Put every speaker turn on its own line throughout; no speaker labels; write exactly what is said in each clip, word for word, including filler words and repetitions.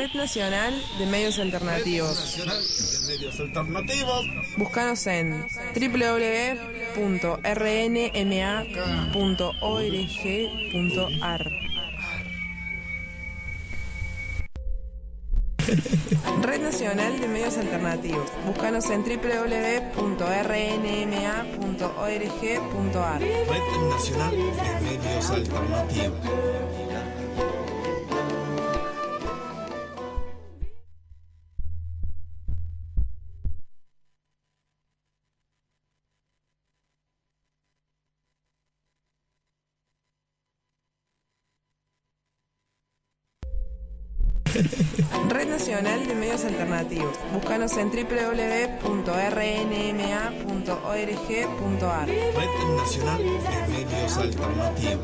Red Nacional de Medios Alternativos.
Red Nacional de Medios Alternativos.
Búscanos en doble u doble u doble u punto r n m a punto org punto a r. Red Nacional de Medios Alternativos. Búscanos en doble u doble u doble u punto r n m a punto org punto a r.
Red Nacional de Medios Alternativos.
Red Nacional de Medios Alternativos. Búscanos en doble u doble u doble u punto r n m a punto org punto a r.
Red Nacional de Medios Alternativos.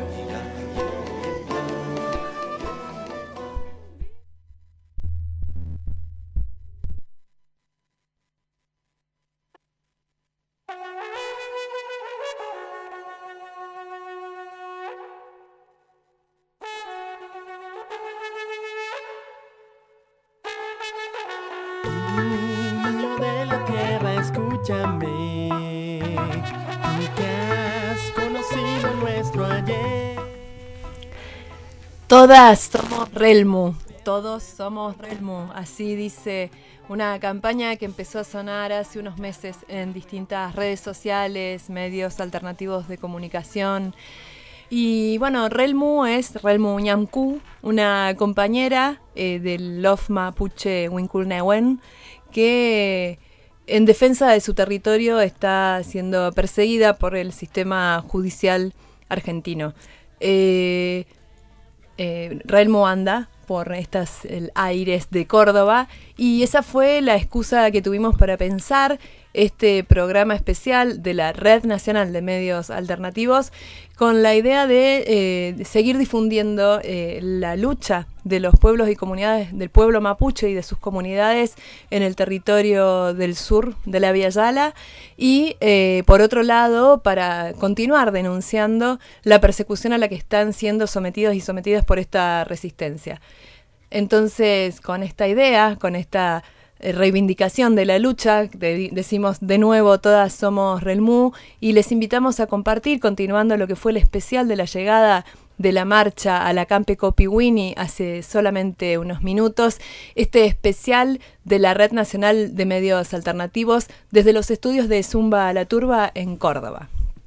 Todas somos Relmu, todos somos Relmu, así dice una campaña que empezó a sonar hace unos meses en distintas redes sociales, medios alternativos de comunicación. Y bueno, Relmu es Relmu Ñamku, una compañera eh, del Lof Mapuche Winkulnewen, que en defensa de su territorio está siendo perseguida por el sistema judicial argentino. Eh, Eh, Relmu anda por estas el, aires de Córdoba y esa fue la excusa que tuvimos para pensar este programa especial de la Red Nacional de Medios Alternativos con la idea de, eh, de seguir difundiendo eh, la lucha de los pueblos y comunidades del pueblo mapuche y de sus comunidades en el territorio del sur de la Via Yala y eh, por otro lado para continuar denunciando la persecución a la que están siendo sometidos y sometidas por esta resistencia. Entonces, con esta idea, con esta reivindicación de la lucha, de, decimos de nuevo, todas somos Relmu y les invitamos a compartir, continuando lo que fue el especial de la llegada de la marcha a la Campe Copiwini hace solamente unos minutos, este especial de la Red Nacional de Medios Alternativos desde los estudios de Zumba a la Turba en Córdoba.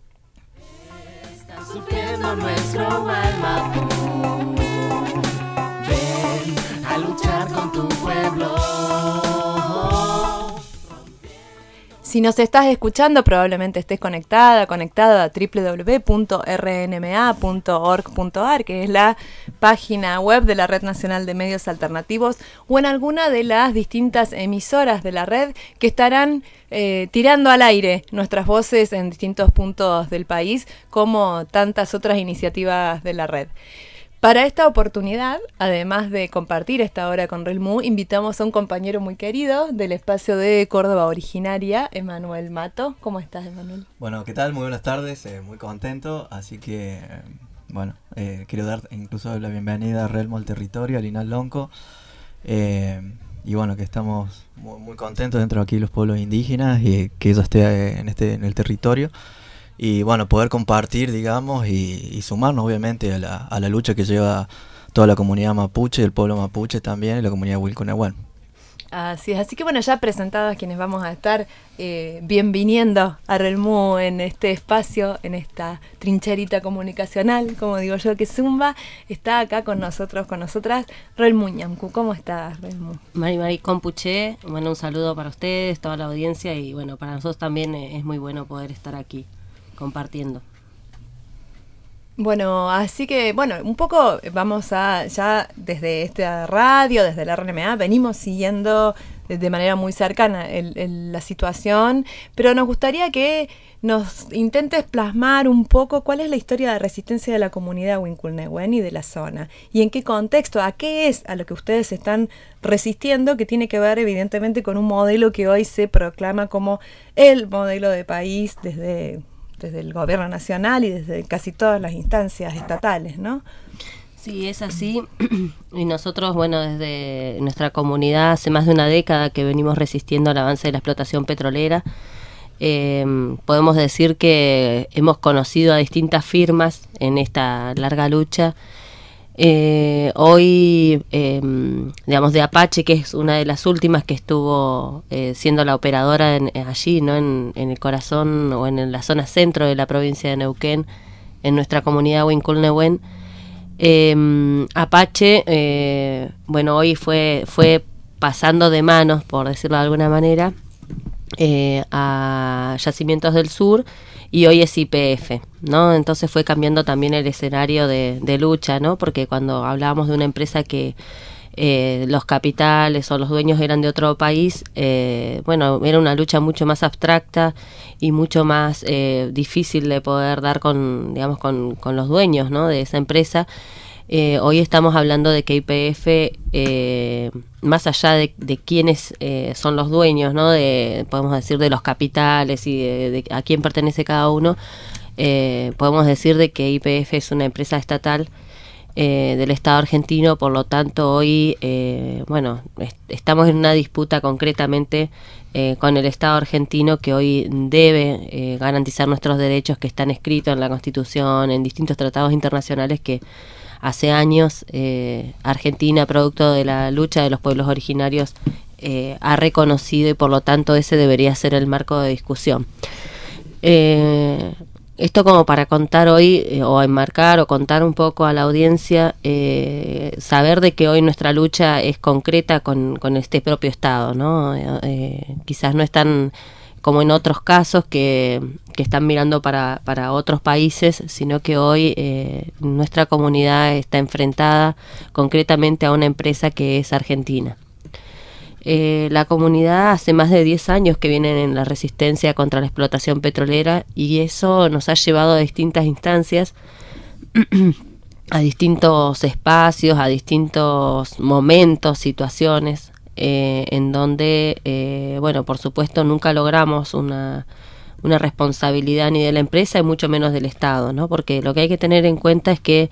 Está sufriendo nuestro alma. Ven a luchar con tu pueblo.
Si nos estás escuchando, probablemente estés conectada, conectado a doble u doble u doble u punto r n m a punto org punto a r, que es la página web de la Red Nacional de Medios Alternativos, o en alguna de las distintas emisoras de la red que estarán eh, tirando al aire nuestras voces en distintos puntos del país, como tantas otras iniciativas de la red. Para esta oportunidad, además de compartir esta hora con Relmu, invitamos a un compañero muy querido del espacio de Córdoba Originaria, Emanuel Mato. ¿Cómo estás, Emanuel?
Bueno, ¿qué tal? Muy buenas tardes, eh, muy contento, así que, eh, bueno, eh, quiero dar incluso la bienvenida a Relmu al territorio, a Linal Lonco, eh, y bueno, que estamos muy, muy contentos dentro de aquí los pueblos indígenas y que ella esté eh, en, este, en el territorio. Y bueno, poder compartir, digamos, y, y sumarnos obviamente a la, a la lucha que lleva toda la comunidad mapuche, el pueblo mapuche también, y la comunidad Wilconehuén.
Así es, así que bueno, ya presentados quienes vamos a estar eh, bienviniendo a Relmu en este espacio, en esta trincherita comunicacional, como digo yo, que Zumba está acá con nosotros, con nosotras, Relmu Ñamku. ¿Cómo estás, Relmu?
Mari Mari Compuche, bueno, un saludo para ustedes, toda la audiencia, y bueno, para nosotros también es muy bueno poder estar aquí compartiendo.
Bueno, así que, bueno, un poco vamos a, ya desde esta radio, desde la R N M A, venimos siguiendo de manera muy cercana el, el, la situación, pero nos gustaría que nos intentes plasmar un poco cuál es la historia de resistencia de la comunidad Winkulnewen y de la zona, y en qué contexto, a qué es a lo que ustedes están resistiendo, que tiene que ver evidentemente con un modelo que hoy se proclama como el modelo de país desde... desde el gobierno nacional y desde casi todas las instancias estatales, ¿no?
Sí, es así. Y nosotros, bueno, desde nuestra comunidad hace más de una década que venimos resistiendo al avance de la explotación petrolera. Eh, podemos decir que hemos conocido a distintas firmas en esta larga lucha. Eh, hoy, eh, digamos, de Apache, que es una de las últimas que estuvo eh, siendo la operadora en, allí, ¿no? En, en el corazón o en la zona centro de la provincia de Neuquén, en nuestra comunidad Huincul-Nehuen. Eh, Apache, eh, bueno, hoy fue, fue pasando de manos, por decirlo de alguna manera, eh, a Yacimientos del Sur, y hoy es Y P F, ¿no? Entonces fue cambiando también el escenario de, de lucha, ¿no? Porque cuando hablábamos de una empresa que eh, los capitales o los dueños eran de otro país, eh, bueno, era una lucha mucho más abstracta y mucho más eh, difícil de poder dar con, digamos, con, con los dueños, ¿no? De esa empresa. Eh, hoy estamos hablando de que Y P F, eh, más allá de, de quiénes eh, son los dueños, ¿no? De, podemos decir de los capitales y de, de a quién pertenece cada uno, eh, podemos decir de que Y P F es una empresa estatal eh, del Estado argentino. Por lo tanto, hoy, eh, bueno, est- estamos en una disputa concretamente eh, con el Estado argentino, que hoy debe eh, garantizar nuestros derechos que están escritos en la Constitución, en distintos tratados internacionales que hace años eh, Argentina, producto de la lucha de los pueblos originarios, eh, ha reconocido, y por lo tanto ese debería ser el marco de discusión. Eh, esto como para contar hoy, eh, o enmarcar o contar un poco a la audiencia, eh, saber de que hoy nuestra lucha es concreta con, con este propio Estado, ¿no? Eh, quizás no es tan como en otros casos que, que están mirando para, para otros países, sino que hoy eh, nuestra comunidad está enfrentada concretamente a una empresa que es argentina. Eh, la comunidad hace más de diez años que viene en la resistencia contra la explotación petrolera, y eso nos ha llevado a distintas instancias, a distintos espacios, a distintos momentos, situaciones, Eh, en donde, eh, bueno, por supuesto nunca logramos una, una responsabilidad ni de la empresa y mucho menos del Estado, ¿no? Porque lo que hay que tener en cuenta es que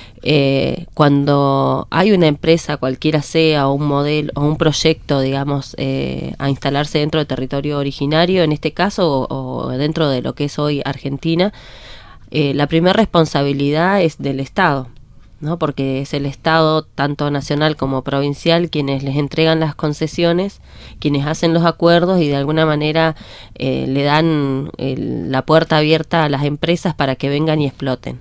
eh, cuando hay una empresa, cualquiera sea, o un modelo, o un proyecto, digamos, eh, a instalarse dentro del territorio originario, en este caso, o, o dentro de lo que es hoy Argentina, eh, la primera responsabilidad es del Estado, ¿no? Porque es el Estado, tanto nacional como provincial, quienes les entregan las concesiones, quienes hacen los acuerdos y de alguna manera eh, le dan el, la puerta abierta a las empresas para que vengan y exploten,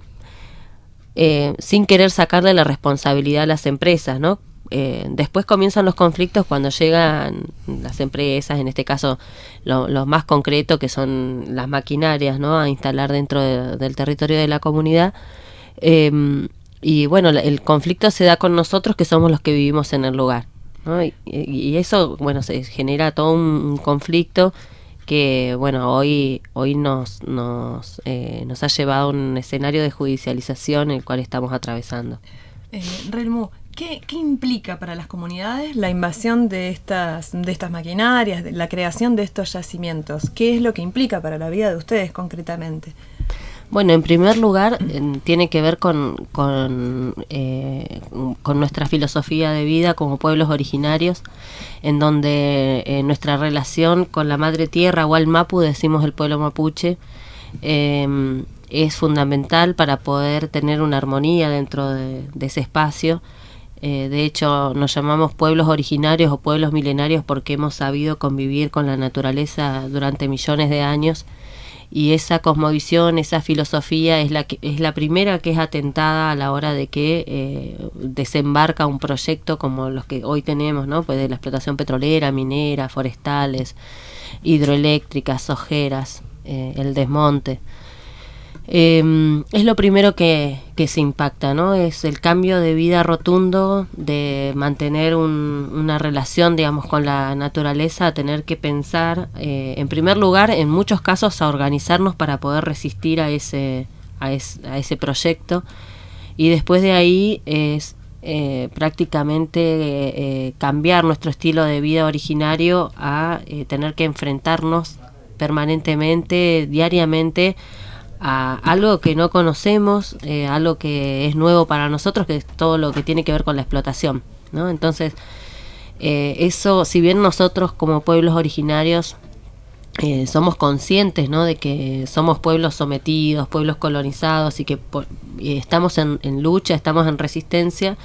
eh, sin querer sacarle la responsabilidad a las empresas, ¿no? Eh, después comienzan los conflictos cuando llegan las empresas, en este caso lo, lo más concreto, que son las maquinarias, ¿no? A instalar dentro de, del territorio de la comunidad. Eh, Y bueno, el conflicto se da con nosotros, que somos los que vivimos en el lugar, ¿no? Y, y eso, bueno, se genera todo un conflicto que, bueno, hoy hoy nos nos eh, nos ha llevado a un escenario de judicialización el cual estamos atravesando.
Eh, Relmu, ¿qué, ¿qué implica para las comunidades la invasión de estas de estas maquinarias, de la creación de estos yacimientos? ¿Qué es lo que implica para la vida de ustedes concretamente?
Bueno, en primer lugar, eh, tiene que ver con, con, eh, con nuestra filosofía de vida como pueblos originarios, en donde eh, nuestra relación con la madre tierra, o al Mapu, decimos el pueblo mapuche, eh, es fundamental para poder tener una armonía dentro de, de ese espacio. Eh, de hecho, nos llamamos pueblos originarios o pueblos milenarios porque hemos sabido convivir con la naturaleza durante millones de años. Y esa cosmovisión, esa filosofía es la que es la primera que es atentada a la hora de que eh, desembarca un proyecto como los que hoy tenemos, ¿no? Pues de la explotación petrolera, minera, forestales, hidroeléctricas, ojeras, eh, el desmonte. Eh, es lo primero que, que se impacta, ¿no? Es el cambio de vida rotundo, de mantener un, una relación, digamos, con la naturaleza, a tener que pensar, eh, en primer lugar, en muchos casos, a organizarnos para poder resistir a ese, a, es, a ese proyecto, y después de ahí es eh, prácticamente eh, cambiar nuestro estilo de vida originario a eh, tener que enfrentarnos permanentemente, diariamente, a algo que no conocemos, eh, algo que es nuevo para nosotros, que es todo lo que tiene que ver con la explotación, ¿no? Entonces, eh, eso, si bien nosotros como pueblos originarios eh, somos conscientes, ¿no?, de que somos pueblos sometidos, pueblos colonizados y que por, y estamos en, en lucha, estamos en resistencia,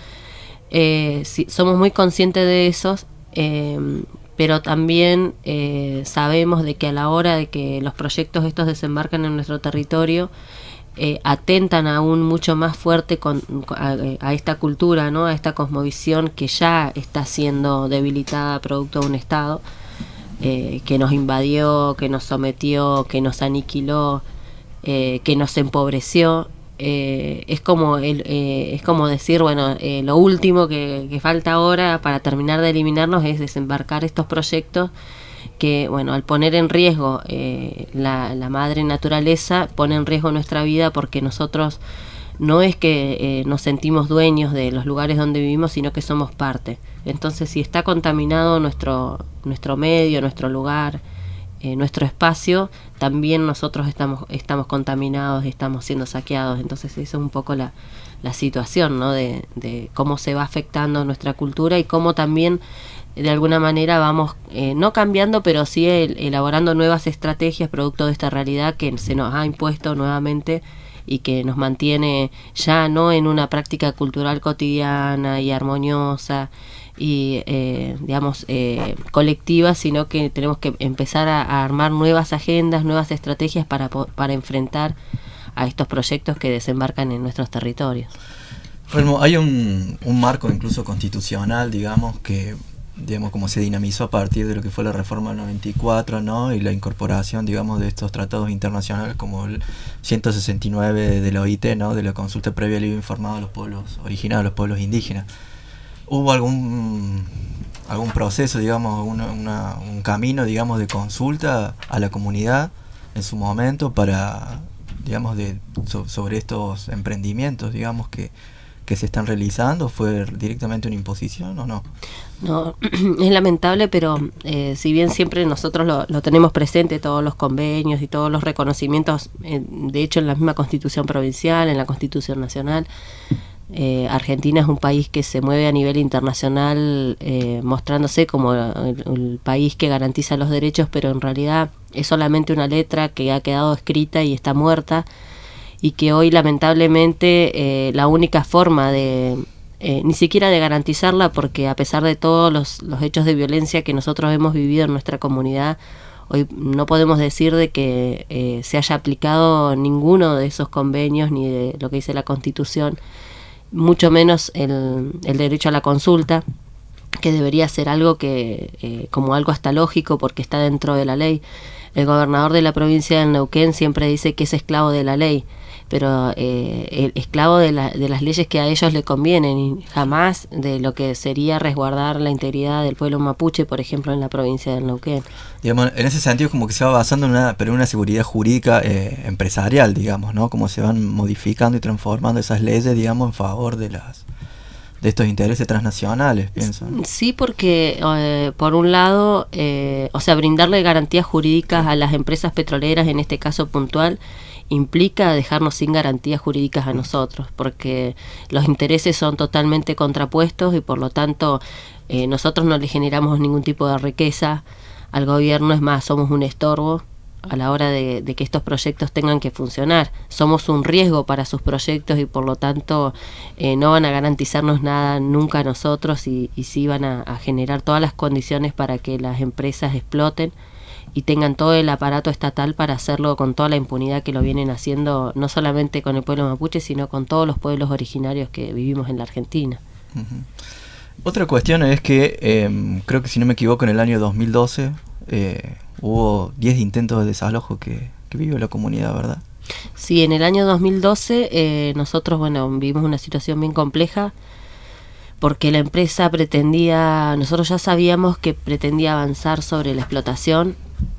eh, si, somos muy conscientes de eso, eh, pero también eh, sabemos de que a la hora de que los proyectos estos desembarcan en nuestro territorio, eh, atentan aún mucho más fuerte con, a, a esta cultura, ¿no?, a esta cosmovisión que ya está siendo debilitada producto de un Estado eh, que nos invadió, que nos sometió, que nos aniquiló, eh, que nos empobreció. Eh, es como el, eh, es como decir, bueno, eh, lo último que, que falta ahora para terminar de eliminarnos es desembarcar estos proyectos que, bueno, al poner en riesgo eh, la, la madre naturaleza, pone en riesgo nuestra vida, porque nosotros no es que eh, nos sentimos dueños de los lugares donde vivimos, sino que somos parte. Entonces, si está contaminado nuestro, nuestro medio, nuestro lugar, Eh, nuestro espacio, también nosotros estamos estamos contaminados, estamos siendo saqueados. Entonces esa es un poco la, la situación, ¿no?, de, de cómo se va afectando nuestra cultura y cómo también de alguna manera vamos eh, no cambiando, pero sí el, elaborando nuevas estrategias producto de esta realidad que se nos ha impuesto nuevamente y que nos mantiene ya no en una práctica cultural cotidiana y armoniosa y eh, digamos eh, colectiva, sino que tenemos que empezar a, a armar nuevas agendas, nuevas estrategias para, para enfrentar a estos proyectos que desembarcan en nuestros territorios.
Relmo, hay un, un marco incluso constitucional, digamos, que digamos como se dinamizó a partir de lo que fue la reforma del noventa y cuatro, ¿no?, y la incorporación, digamos, de estos tratados internacionales como el ciento sesenta y nueve de la O I T, ¿no?, de la consulta previa al libre informado a los pueblos originarios, a los pueblos indígenas. ¿Hubo algún algún proceso, digamos, una, una, un camino, digamos, de consulta a la comunidad en su momento para, digamos, de so, sobre estos emprendimientos, digamos, que, que se están realizando? ¿Fue directamente una imposición o no?
No, es lamentable, pero eh, si bien siempre nosotros lo, lo tenemos presente, todos los convenios y todos los reconocimientos, eh, de hecho en la misma Constitución provincial, en la Constitución nacional, Eh, Argentina es un país que se mueve a nivel internacional eh, mostrándose como el, el país que garantiza los derechos, pero en realidad es solamente una letra que ha quedado escrita y está muerta, y que hoy lamentablemente eh, la única forma de eh, ni siquiera de garantizarla, porque a pesar de todos los, los hechos de violencia que nosotros hemos vivido en nuestra comunidad, hoy no podemos decir de que eh, se haya aplicado ninguno de esos convenios ni de lo que dice la Constitución, mucho menos el, el derecho a la consulta, que debería ser algo que eh, como algo hasta lógico porque está dentro de la ley. El gobernador de la provincia del Neuquén siempre dice que es esclavo de la ley, pero eh, el esclavo de, la, de las leyes que a ellos le convienen, y jamás de lo que sería resguardar la integridad del pueblo mapuche, por ejemplo, en la provincia del Neuquén.
Digamos, en ese sentido como que se va basando en una, pero en una seguridad jurídica eh, empresarial, digamos, ¿no? Como se van modificando y transformando esas leyes, digamos, en favor de las de estos intereses transnacionales, pienso, ¿no?
Sí, porque eh, por un lado, eh, o sea, brindarle garantías jurídicas a las empresas petroleras, en este caso puntual, implica dejarnos sin garantías jurídicas a nosotros, porque los intereses son totalmente contrapuestos y por lo tanto eh, nosotros no le generamos ningún tipo de riqueza al gobierno, es más, somos un estorbo a la hora de, de que estos proyectos tengan que funcionar. Somos un riesgo para sus proyectos y por lo tanto eh, no van a garantizarnos nada nunca a nosotros, y, y sí van a, a generar todas las condiciones para que las empresas exploten y tengan todo el aparato estatal para hacerlo con toda la impunidad que lo vienen haciendo, no solamente con el pueblo mapuche, sino con todos los pueblos originarios que vivimos en la Argentina.
Uh-huh. Otra cuestión es que eh, creo que, si no me equivoco, en el año dos mil doce eh, hubo diez intentos de desalojo que, que vivió la comunidad, ¿verdad?
Sí, en el año dos mil doce eh, nosotros, bueno, vivimos una situación bien compleja, porque la empresa pretendía, nosotros ya sabíamos que pretendía avanzar sobre la explotación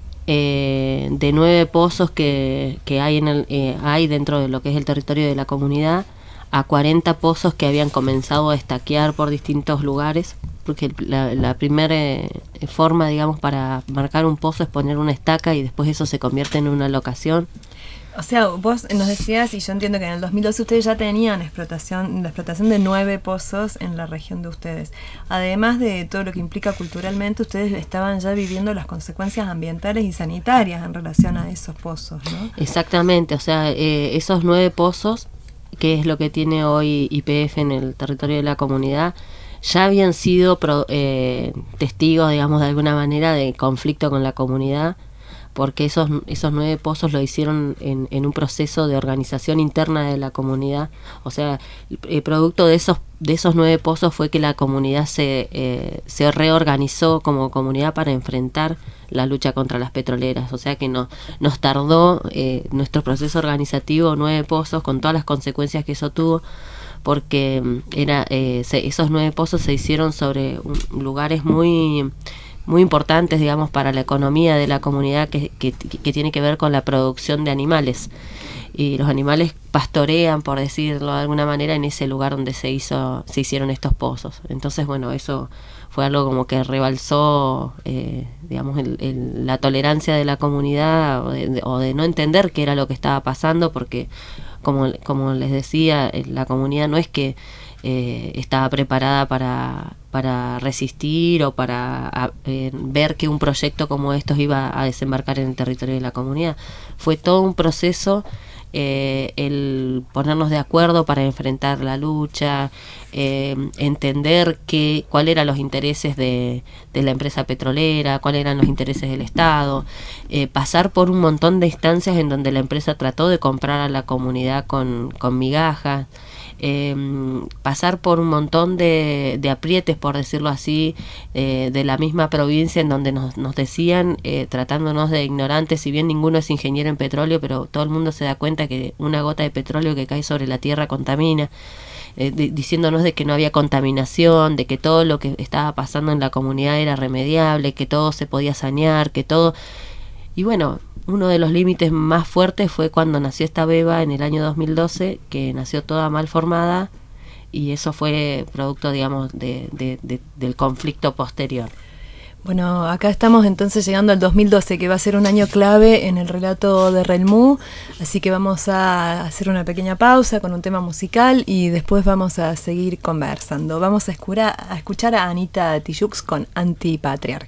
eh, de nueve pozos que, que hay, en el, eh, hay dentro de lo que es el territorio de la comunidad, a cuarenta pozos que habían comenzado a estaquear por distintos lugares porque la, la primera eh, forma, digamos, para marcar un pozo es poner una estaca y después eso se convierte en una locación.
O sea, vos nos decías, y yo entiendo que en el dos mil doce ustedes ya tenían explotación, la explotación de nueve pozos en la región de ustedes. Además de todo lo que implica culturalmente, ustedes estaban ya viviendo las consecuencias ambientales y sanitarias en relación a esos pozos, ¿no?
Exactamente, o sea, eh, esos nueve pozos, que es lo que tiene hoy Y P F en el territorio de la comunidad, ya habían sido pro, eh, testigos, digamos, de alguna manera de conflicto con la comunidad, porque esos esos nueve pozos lo hicieron en, en un proceso de organización interna de la comunidad. O sea, el, el producto de esos de esos nueve pozos fue que la comunidad se eh, se reorganizó como comunidad para enfrentar la lucha contra las petroleras. O sea que no, nos tardó eh, nuestro proceso organizativo nueve pozos, con todas las consecuencias que eso tuvo, porque era eh, se, esos nueve pozos se hicieron sobre un, lugares muy muy importantes, digamos, para la economía de la comunidad, que, que, que tiene que ver con la producción de animales. Y los animales pastorean, por decirlo de alguna manera, en ese lugar donde se hizo se hicieron estos pozos. Entonces, bueno, eso fue algo como que rebalsó, eh, digamos, el, el, la tolerancia de la comunidad, o de, o de no entender qué era lo que estaba pasando, porque, como, como les decía, la comunidad no es que eh, estaba preparada para... para resistir o para a, eh, ver que un proyecto como estos iba a desembarcar en el territorio de la comunidad. Fue todo un proceso, eh, el ponernos de acuerdo para enfrentar la lucha, eh, entender que, cuáles eran los intereses de, de la empresa petrolera, cuáles eran los intereses del Estado, eh, pasar por un montón de instancias en donde la empresa trató de comprar a la comunidad con, con migajas, Eh, pasar por un montón de, de aprietes, por decirlo así, eh, de la misma provincia, en donde nos, nos decían, eh, tratándonos de ignorantes, si bien ninguno es ingeniero en petróleo, pero todo el mundo se da cuenta que una gota de petróleo que cae sobre la tierra contamina, eh, de, diciéndonos de que no había contaminación, de que todo lo que estaba pasando en la comunidad era remediable, que todo se podía sanear, que todo... Y bueno, uno de los límites más fuertes fue cuando nació esta beba en el año dos mil doce, que nació toda mal formada, y eso fue producto, digamos, de, de, de, del conflicto posterior.
Bueno, acá estamos entonces llegando al dos mil doce, que va a ser un año clave en el relato de Relmú, así que vamos a hacer una pequeña pausa con un tema musical y después vamos a seguir conversando. Vamos a, escura, a escuchar a Anita Tijoux con Antipatriarca.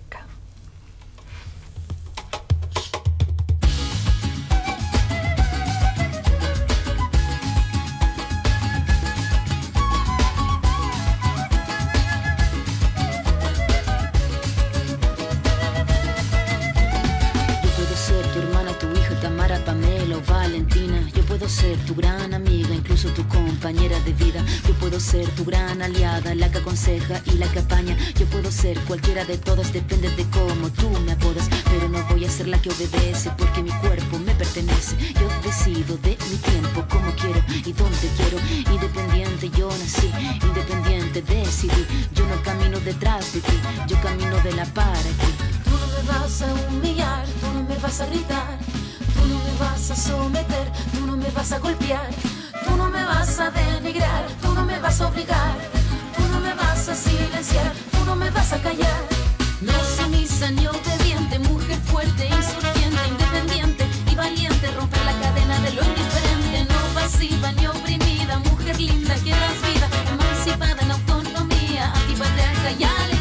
Ser tu gran amiga, incluso tu compañera de vida. Yo puedo ser tu gran aliada, la que aconseja y la que apaña. Yo puedo ser cualquiera de todas, depende de cómo tú me apodas. Pero no voy a ser la que obedece, porque mi cuerpo me pertenece. Yo decido de mi tiempo, como quiero y donde quiero. Independiente yo nací, independiente decidí. Yo no camino detrás de ti, yo camino de la para ti. Tú no me vas a humillar, tú no me vas a gritar, tú no me vas a someter, tú no me vas a golpear, tú no me vas a denigrar, tú no me vas a obligar, tú no me vas a silenciar, tú no me vas a callar. No sumisa ni obediente, mujer fuerte, insurgente, independiente y valiente, romper la cadena de lo indiferente, no pasiva ni oprimida, mujer linda que das vida, emancipada en autonomía, antipatriarca y alegría.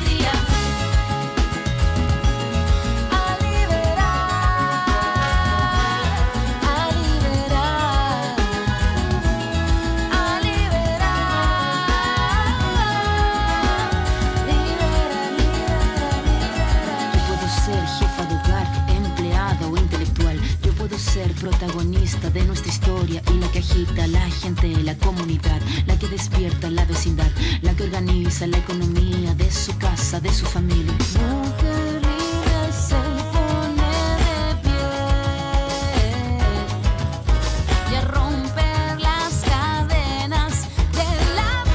Ser protagonista de nuestra historia y la que agita la gente, la comunidad, la que despierta la vecindad, la que organiza la economía de su casa, de su familia. Mujer libre se pone de pie y a romper las cadenas de la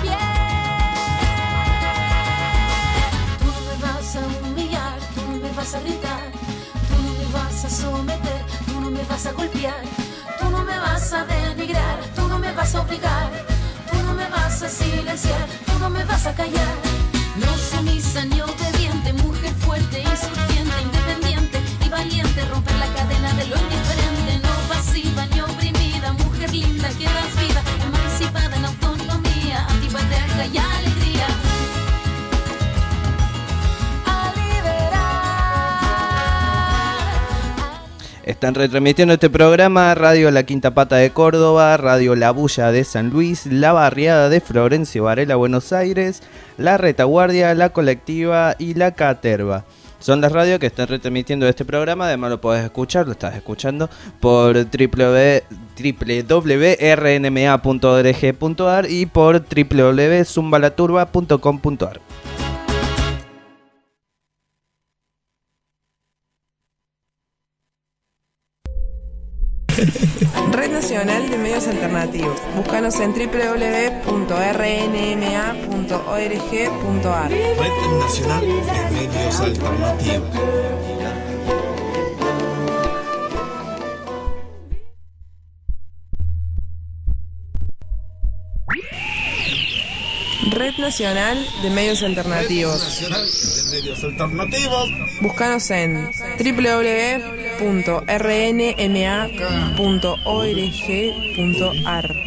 piel. Tú no me vas a humillar, tú no me vas a gritar, tú no me vas a someter, tú no me vas a golpear, tú no me vas a denigrar, tú no me vas a obligar, tú no me vas a silenciar, tú no me vas a callar. No sumisa ni obediente, mujer fuerte, insurgente, independiente y valiente, romper la cadena de lo indiferente, no pasiva ni oprimida, mujer linda que das vida, emancipada en autonomía, antipatriarca y alegría.
Están retransmitiendo este programa Radio La Quinta Pata de Córdoba, Radio La Bulla de San Luis, La Barriada de Florencio Varela, Buenos Aires, La Retaguardia, La Colectiva y La Caterva. Son las radios que están retransmitiendo este programa. Además lo podés escuchar, lo estás escuchando por w w w punto r n m a punto org punto a r y por w w w punto zumbalaturba punto com punto a r.
Red Nacional de Medios Alternativos. Búscanos en w w w punto r n m a punto org punto a r.
Red Nacional de Medios Alternativos.
Red Nacional de Medios Alternativos.
Nacional de Medios Alternativos.
Búscanos en w w w punto r n m a punto org punto a r.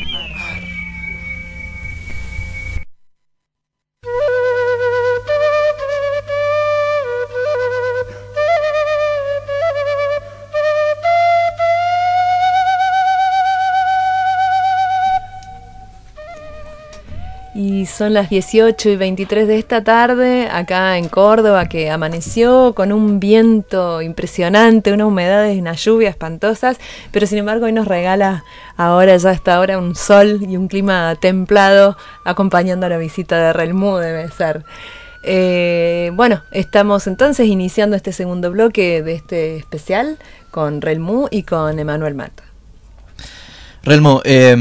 Y son las dieciocho y veintitrés de esta tarde, acá en Córdoba, que amaneció con un viento impresionante, una humedad y una lluvia espantosas, pero sin embargo hoy nos regala ahora, ya a esta hora, un sol y un clima templado, acompañando a la visita de Relmú, debe ser. Eh, bueno, estamos entonces iniciando este segundo bloque de este especial con Relmú y con Emanuel Mata.
Relmú, eh...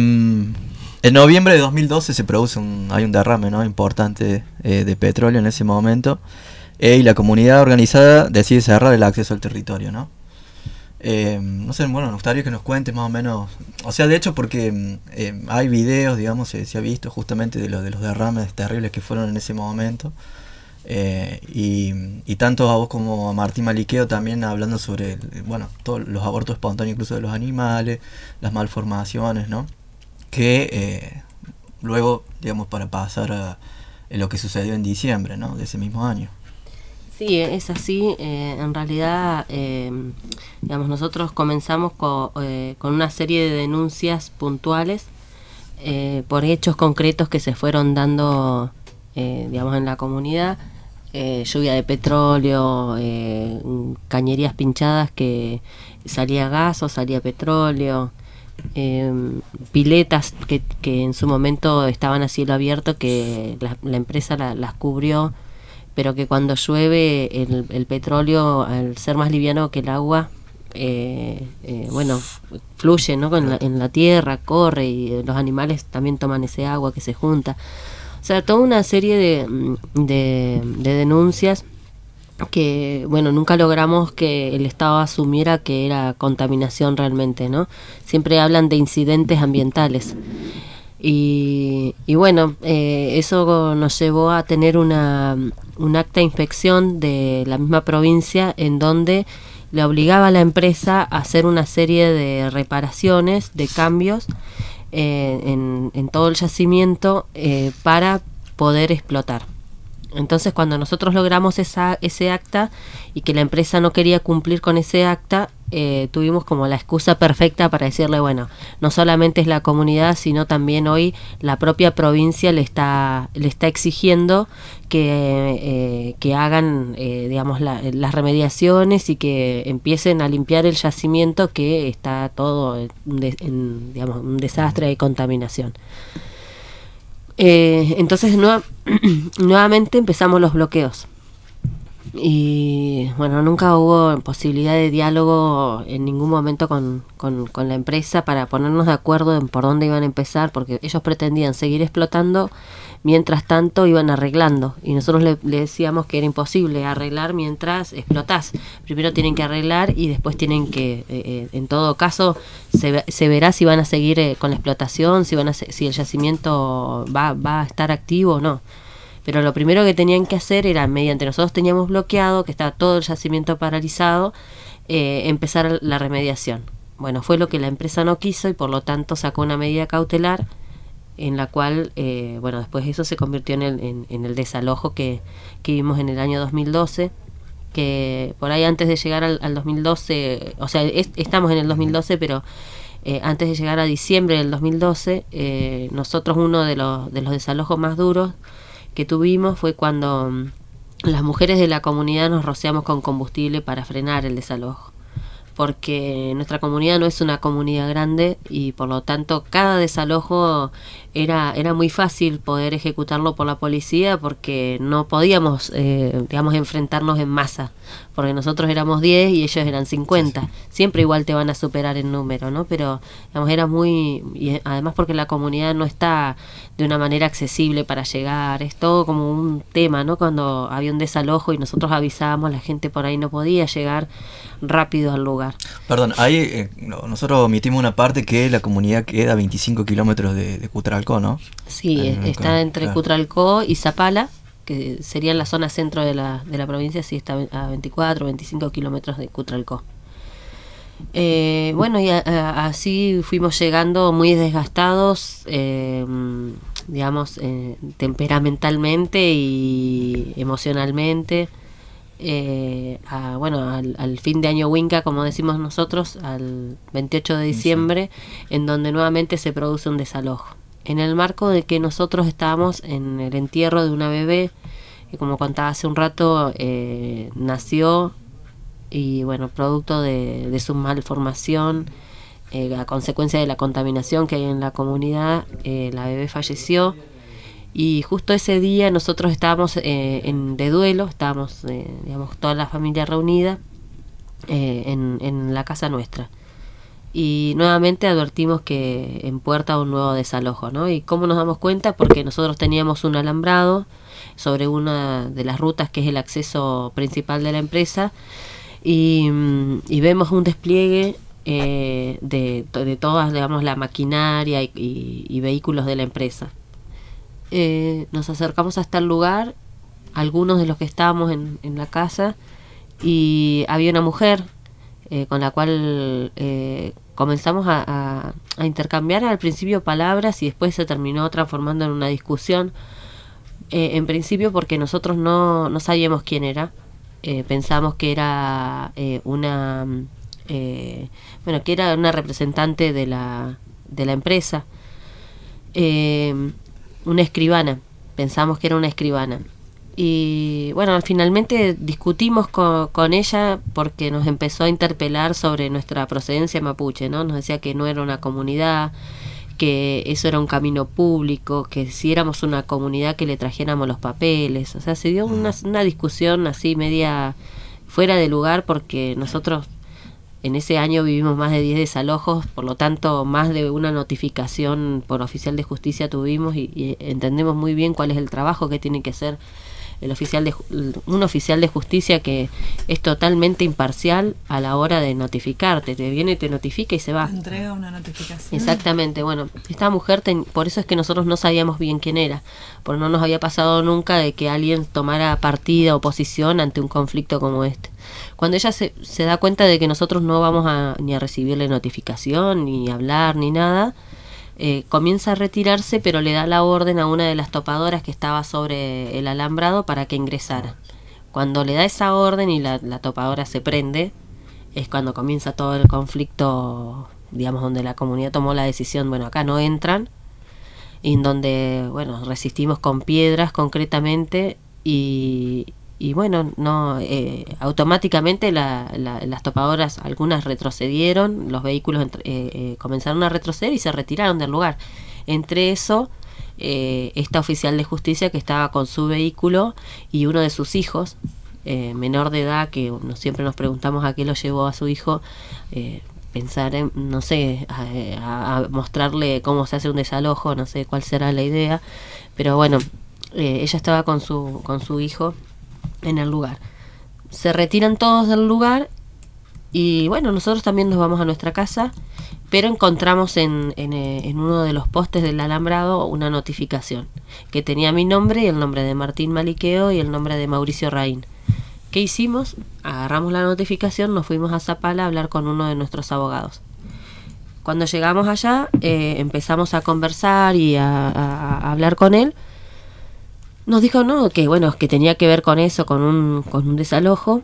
en noviembre de dos mil doce se produce un, hay un derrame, ¿no?, importante eh, de petróleo en ese momento, eh, y la comunidad organizada decide cerrar el acceso al territorio, ¿no? Eh, no sé, bueno, nos gustaría que nos cuentes más o menos, o sea, de hecho porque eh, hay videos, digamos, eh, se ha visto justamente de, lo, de los derrames terribles que fueron en ese momento, eh, y, y tanto a vos como a Martín Maliqueo también hablando sobre, bueno, todos los abortos espontáneos incluso de los animales, las malformaciones, ¿no?, que eh, luego, digamos, para pasar a, a lo que sucedió en diciembre, ¿no?, de ese mismo año.
Sí, es así. Eh, en realidad, eh, digamos, nosotros comenzamos con, eh, con una serie de denuncias puntuales eh, por hechos concretos que se fueron dando, eh, digamos, en la comunidad. Eh, lluvia de petróleo, eh, cañerías pinchadas que salía gas o salía petróleo. Eh, piletas que, que en su momento estaban a cielo abierto, que la, la empresa la, las cubrió, pero que cuando llueve el, el petróleo, al ser más liviano que el agua, eh, eh, bueno, fluye, ¿no?, en la, en la tierra, corre, y los animales también toman ese agua que se junta. O sea, toda una serie de, de, de denuncias que, bueno, nunca logramos que el Estado asumiera que era contaminación realmente, ¿no? Siempre hablan de incidentes ambientales. Y, y bueno, eh, eso nos llevó a tener una, un acta de inspección de la misma provincia en donde le obligaba a la empresa a hacer una serie de reparaciones, de cambios eh, en, en todo el yacimiento eh, para poder explotar. Entonces, cuando nosotros logramos esa, ese acta y que la empresa no quería cumplir con ese acta, eh, tuvimos como la excusa perfecta para decirle, bueno, no solamente es la comunidad, sino también hoy la propia provincia le está le está exigiendo que, eh, que hagan, eh, digamos, la, las remediaciones y que empiecen a limpiar el yacimiento, que está todo de, en, digamos, un desastre de contaminación. Eh, entonces nueva, nuevamente empezamos los bloqueos y bueno, nunca hubo posibilidad de diálogo en ningún momento con, con, con la empresa para ponernos de acuerdo en por dónde iban a empezar, porque ellos pretendían seguir explotando, mientras tanto iban arreglando, y nosotros le, le decíamos que era imposible arreglar mientras explotás. Primero tienen que arreglar y después tienen que, eh, en todo caso, se, se verá si van a seguir eh, con la explotación, si van a si el yacimiento va, va a estar activo o no. Pero lo primero que tenían que hacer era, mediante nosotros teníamos bloqueado, que estaba todo el yacimiento paralizado, eh, empezar la remediación. Bueno, fue lo que la empresa no quiso y por lo tanto sacó una medida cautelar en la cual, eh, bueno, después eso se convirtió en el, en, en el desalojo que, que vimos en el año dos mil doce, que por ahí antes de llegar al, al dos mil doce, o sea, es, estamos en el dos mil doce, pero eh, antes de llegar a diciembre del dos mil doce, eh, nosotros uno de los, de los desalojos más duros que tuvimos fue cuando um, las mujeres de la comunidad nos rociamos con combustible para frenar el desalojo, porque nuestra comunidad no es una comunidad grande y por lo tanto cada desalojo era era muy fácil poder ejecutarlo por la policía, porque no podíamos eh, digamos enfrentarnos en masa, porque nosotros éramos diez y ellos eran cincuenta. Siempre igual te van a superar en número, ¿no? Pero digamos era muy, y además porque la comunidad no está de una manera accesible para llegar, es todo como un tema, ¿no? Cuando había un desalojo y nosotros avisábamos, la gente por ahí no podía llegar rápido al lugar.
Perdón, ahí eh, no, nosotros omitimos una parte, que la comunidad queda a veinticinco kilómetros de, de Cutralcó, ¿no?
Sí,
eh,
está entre
claro.
Cutralcó y Zapala, que sería en la zona centro de la, de la provincia, sí está a veinticuatro, veinticinco kilómetros de Cutralcó. Eh, bueno, y a, a, así fuimos llegando muy desgastados, eh, digamos, eh, temperamentalmente y emocionalmente. Eh, a, bueno, al, al fin de año Winca, como decimos nosotros, al veintiocho de diciembre, sí, en donde nuevamente se produce un desalojo. En el marco de que nosotros estábamos en el entierro de una bebé, que como contaba hace un rato, eh, nació y bueno, producto de, de su malformación, eh, a consecuencia de la contaminación que hay en la comunidad, eh, la bebé falleció. Y justo ese día nosotros estábamos eh, en, de duelo, estábamos, eh, digamos, toda la familia reunida eh, en, en la casa nuestra. Y nuevamente advertimos que en puerta un nuevo desalojo, ¿no? ¿Y cómo nos damos cuenta? Porque nosotros teníamos un alambrado sobre una de las rutas que es el acceso principal de la empresa y, y vemos un despliegue eh, de, de toda, digamos, la maquinaria y, y, y vehículos de la empresa. Eh, nos acercamos hasta el lugar, algunos de los que estábamos en, en la casa, y había una mujer eh, con la cual eh, comenzamos a, a, a intercambiar al principio palabras y después se terminó transformando en una discusión, eh, en principio porque nosotros no, no sabíamos quién era, eh, pensamos que era eh, una eh, bueno que era una representante de la, de la empresa, eh, una escribana, pensamos que era una escribana. Y bueno, finalmente discutimos con, con ella porque nos empezó a interpelar sobre nuestra procedencia mapuche, ¿no? Nos decía que no era una comunidad, que eso era un camino público, que si éramos una comunidad que le trajéramos los papeles. O sea, se dio una, una discusión así media fuera de lugar, porque nosotros en ese año vivimos más de diez desalojos, por lo tanto más de una notificación por oficial de justicia tuvimos y, y entendemos muy bien cuál es el trabajo que tiene que hacer el oficial de un oficial de justicia, que es totalmente imparcial a la hora de notificarte, te viene, te notifica y se va.
Te entrega una notificación.
Exactamente. Bueno, esta mujer, ten, por eso es que nosotros no sabíamos bien quién era, porque no nos había pasado nunca de que alguien tomara partida o posición ante un conflicto como este. Cuando ella se, se da cuenta de que nosotros no vamos a, ni a recibirle notificación, ni hablar, ni nada, eh, comienza a retirarse, pero le da la orden a una de las topadoras que estaba sobre el alambrado para que ingresara. Cuando le da esa orden y la, la topadora se prende, es cuando comienza todo el conflicto, digamos, donde la comunidad tomó la decisión, bueno, acá no entran, y en donde, bueno, resistimos con piedras concretamente y... Y bueno, no eh, automáticamente la, la, las topadoras, algunas retrocedieron, los vehículos entre, eh, eh, comenzaron a retroceder y se retiraron del lugar. Entre eso, eh, esta oficial de justicia que estaba con su vehículo y uno de sus hijos, eh, menor de edad, que no, siempre nos preguntamos a qué lo llevó a su hijo, eh, pensar en, no sé, a, a mostrarle cómo se hace un desalojo, no sé cuál será la idea, pero bueno, eh, ella estaba con su, con su hijo en el lugar. Se retiran todos del lugar y bueno, nosotros también nos vamos a nuestra casa pero encontramos en, en, en uno de los postes del alambrado una notificación que tenía mi nombre y el nombre de Martín Maliqueo y el nombre de Mauricio Raín. ¿Qué hicimos? Agarramos la notificación, nos fuimos a Zapala a hablar con uno de nuestros abogados. Cuando llegamos allá, eh, empezamos a conversar y a, a, a hablar con él. Nos dijo no, que bueno, que tenía que ver con eso, con un, con un desalojo,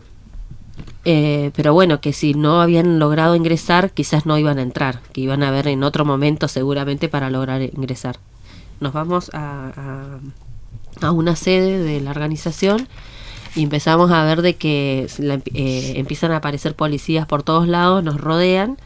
eh, pero bueno, que si no habían logrado ingresar, quizás no iban a entrar, que iban a ver en otro momento seguramente para lograr ingresar. Nos vamos a, a, a una sede de la organización y empezamos a ver de que la, eh, empiezan a aparecer policías por todos lados, nos rodean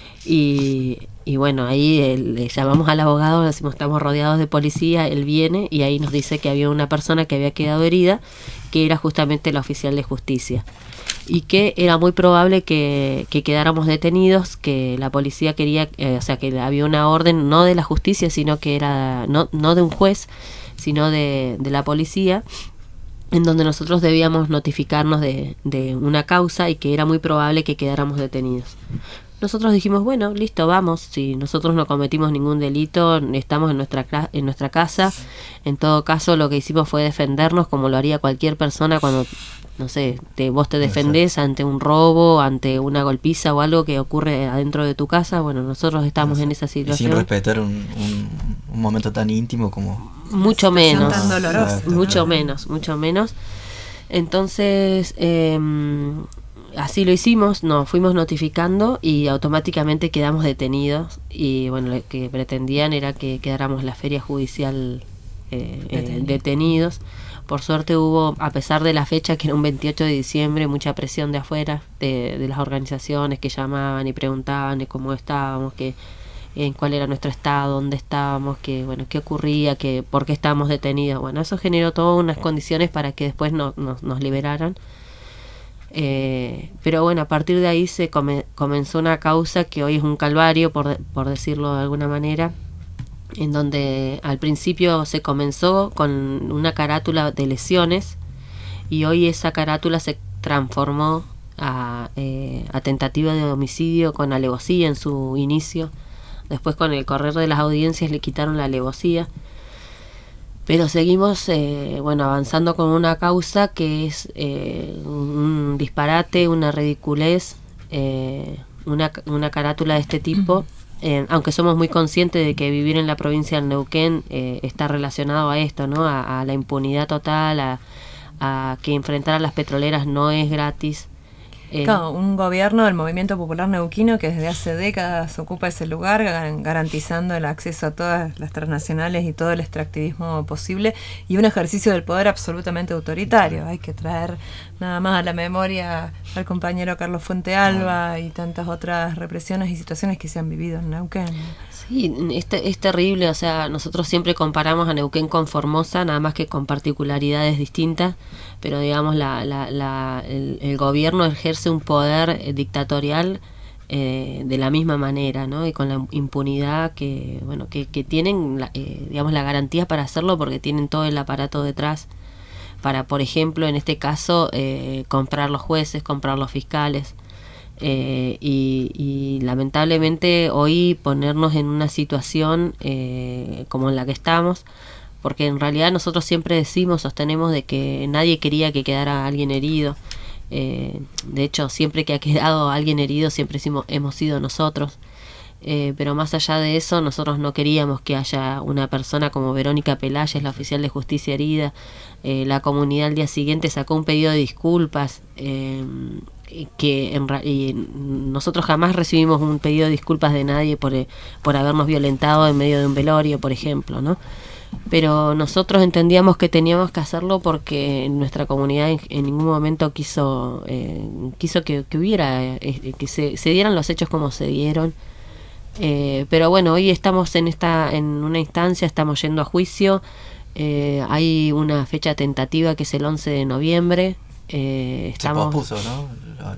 y, y bueno, ahí eh, le llamamos al abogado, le decimos estamos rodeados de policía, él viene y ahí nos dice que había una persona que había quedado herida, que era justamente la oficial de justicia y que era muy probable que, que quedáramos detenidos, que la policía quería, eh, o sea que había una orden no de la justicia, sino que era no, no de un juez, sino de, de la policía, en donde nosotros debíamos notificarnos de, de una causa y que era muy probable que quedáramos detenidos. Nosotros dijimos, bueno, listo, vamos, si nosotros no cometimos ningún delito, estamos en nuestra en nuestra casa, en todo caso lo que hicimos fue defendernos como lo haría cualquier persona cuando, no sé, te, vos te defendés ante un robo, ante una golpiza o algo que ocurre adentro de tu casa. Bueno, nosotros estamos en esa situación.
Y sin respetar un, un, un momento tan íntimo como...
Mucho menos,
tan doloroso.
mucho menos, mucho menos. Entonces, eh, así lo hicimos, nos fuimos notificando y automáticamente quedamos detenidos. Y bueno, lo que pretendían era que quedáramos la feria judicial eh, eh, detenidos. Por suerte hubo, a pesar de la fecha que era un veintiocho de diciembre, mucha presión de afuera, de, de las organizaciones que llamaban y preguntaban de cómo estábamos, que en cuál era nuestro estado, dónde estábamos, que bueno, qué ocurría, que por qué estábamos detenidos. Bueno, eso generó todas unas condiciones para que después no, no, nos liberaran. Eh, pero bueno, a partir de ahí se come, comenzó una causa que hoy es un calvario, por, de, por decirlo de alguna manera, en donde al principio se comenzó con una carátula de lesiones y hoy esa carátula se transformó a, eh, a tentativa de homicidio con alevosía en su inicio. Después, con el correr de las audiencias, le quitaron la alevosía. Pero seguimos eh, bueno, avanzando con una causa que es eh, un disparate, una ridiculez, eh, una, una carátula de este tipo. Eh, aunque somos muy conscientes de que vivir en la provincia del Neuquén eh, está relacionado a esto, ¿no? A, a la impunidad total, a, a que enfrentar a las petroleras no es gratis. Eh,
Claro, un gobierno del Movimiento Popular Neuquino que desde hace décadas ocupa ese lugar, gar- garantizando el acceso a todas las transnacionales y todo el extractivismo posible, y un ejercicio del poder absolutamente autoritario. Hay que traer nada más a la memoria al compañero Carlos Fuente Alba y tantas otras represiones y situaciones que se han vivido en Neuquén.
Sí, es, es terrible, o sea, nosotros siempre comparamos a Neuquén con Formosa, nada más que con particularidades distintas, pero digamos la, la, la, el, el gobierno ejerce un poder dictatorial eh, de la misma manera, ¿no? Y con la impunidad que, bueno, que, que tienen, la, eh, digamos, la garantía para hacerlo porque tienen todo el aparato detrás para, por ejemplo, en este caso, eh, comprar los jueces, comprar los fiscales. Eh, y, y lamentablemente hoy ponernos en una situación eh, como en la que estamos, porque en realidad nosotros siempre decimos, sostenemos de que nadie quería que quedara alguien herido. Eh, de hecho, siempre que ha quedado alguien herido siempre hemos, hemos sido nosotros. Eh, pero más allá de eso, nosotros no queríamos que haya una persona como Verónica Pelayes, la oficial de justicia herida. Eh, la comunidad al día siguiente sacó un pedido de disculpas, eh, que en, y nosotros jamás recibimos un pedido de disculpas de nadie por, por habernos violentado en medio de un velorio, por ejemplo, ¿no? Pero nosotros entendíamos que teníamos que hacerlo porque nuestra comunidad en, en ningún momento quiso eh, quiso que, que hubiera eh, que se, se dieran los hechos como se dieron. Eh, pero bueno, hoy estamos en esta en una instancia, estamos yendo a juicio. Eh, hay una fecha tentativa que es el once de noviembre. Eh, estamos,
se pospuso, ¿no?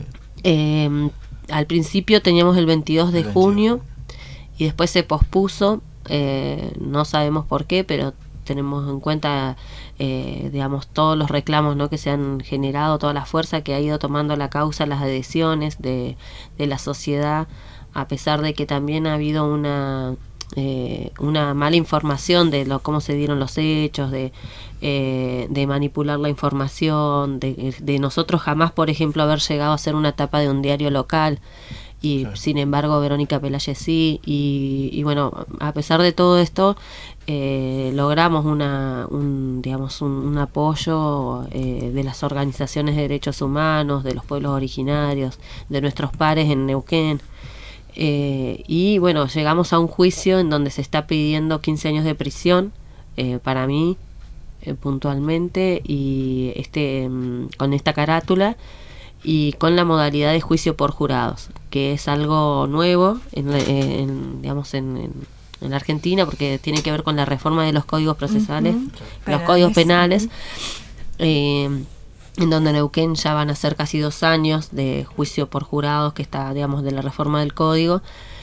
Eh, al principio teníamos el veintidós de junio y después se pospuso. Eh, no sabemos por qué, pero tenemos en cuenta, eh, digamos, todos los reclamos, ¿no?, que se han generado, toda la fuerza que ha ido tomando la causa, las adhesiones de, de la sociedad a pesar de que también ha habido una eh, una mala información de lo, cómo se dieron los hechos, de eh, de manipular la información, de, de nosotros jamás, por ejemplo, haber llegado a ser una tapa de un diario local, y claro. Sin embargo Verónica Pelayes sí, y, y bueno, a pesar de todo esto, eh, logramos una un digamos un, un apoyo eh, de las organizaciones de derechos humanos, de los pueblos originarios, de nuestros pares en Neuquén, eh, y bueno, llegamos a un juicio en donde se está pidiendo quince años de prisión eh, para mí eh, puntualmente, y este con esta carátula y con la modalidad de juicio por jurados, que es algo nuevo en, en digamos en, en, en la Argentina, porque tiene que ver con la reforma de los códigos procesales, uh-huh. los códigos penales, eh, en donde en Neuquén ya van a ser casi dos años de juicio por jurados, que está, digamos, de la reforma del código,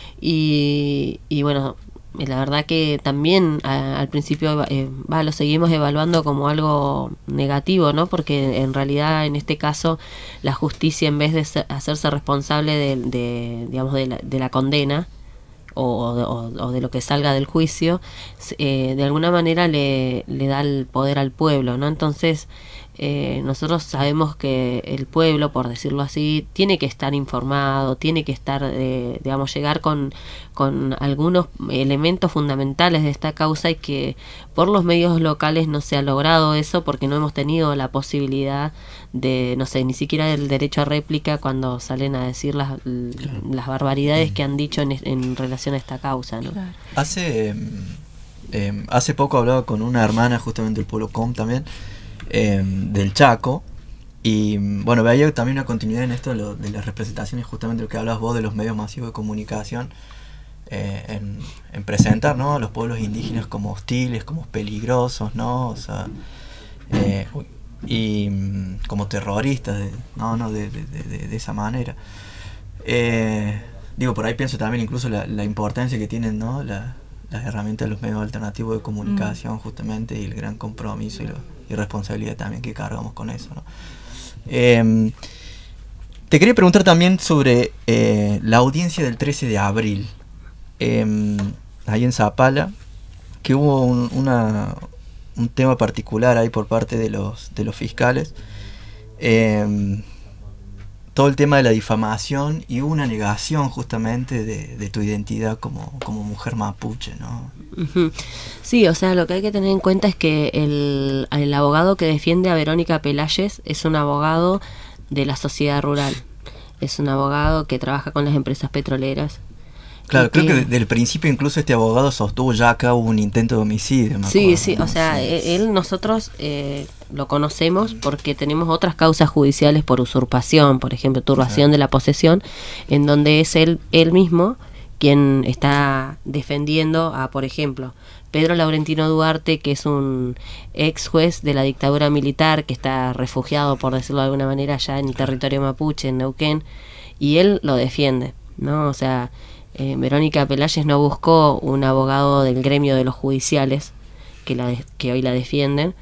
y, y bueno, la verdad que también a, al principio eh, va, lo seguimos evaluando como algo negativo, ¿no? Porque en realidad en este caso la justicia, en vez de ser, hacerse responsable de, de digamos de la, de la condena o, o, o de lo que salga del juicio, eh, de alguna manera le, le da el poder al pueblo, ¿no? Entonces eh, nosotros sabemos que el pueblo, por decirlo así, tiene que estar informado, tiene que estar, eh, digamos, llegar con, con algunos elementos fundamentales de esta causa, y que por los medios locales no se ha logrado eso, porque no hemos tenido la posibilidad de, no sé, ni siquiera el derecho a réplica cuando salen a decir las, claro. las barbaridades que han dicho en, en relación a esta causa, ¿no?
Claro. Hace, eh, hace poco hablaba con una hermana justamente del pueblo Com también, Eh, del Chaco, y bueno, veía también una continuidad en esto de, lo, de las representaciones, justamente lo que hablas vos de los medios masivos de comunicación, eh, en, en presentar, ¿no?, a los pueblos indígenas como hostiles, como peligrosos, ¿no? O sea, eh, y como terroristas, de, no, no, de, de, de, de esa manera. Eh, digo, por ahí pienso también incluso la, la importancia que tienen, ¿no?, la, las herramientas de los medios alternativos de comunicación, mm. justamente, y el gran compromiso y, lo, y responsabilidad también que cargamos con eso, ¿no? Eh, te quería preguntar también sobre eh, la audiencia del trece de abril, eh, ahí en Zapala, que hubo un, una, un tema particular ahí por parte de los, de los fiscales, eh, todo el tema de la difamación y una negación justamente de, de tu identidad como, como mujer mapuche, ¿no?
Uh-huh. Sí, o sea, lo que hay que tener en cuenta es que el, el abogado que defiende a Verónica Pelayes es un abogado de la sociedad rural, es un abogado que trabaja con las empresas petroleras.
Claro, creo que desde el principio incluso este abogado sostuvo ya acá hubo un intento de homicidio. Me
sí,
acuerdo,
sí,
¿no?
o sea,
sí,
él, nosotros eh, lo conocemos porque tenemos otras causas judiciales por usurpación, por ejemplo, turbación, sí, de la posesión, en donde es él, él mismo quien está defendiendo a, por ejemplo, Pedro Laurentino Duarte, que es un ex juez de la dictadura militar que está refugiado, por decirlo de alguna manera, allá en el territorio mapuche, en Neuquén, y él lo defiende, ¿no? O sea, Eh, Verónica Pelayes no buscó un abogado del gremio de los judiciales que, la de, que hoy la defienden,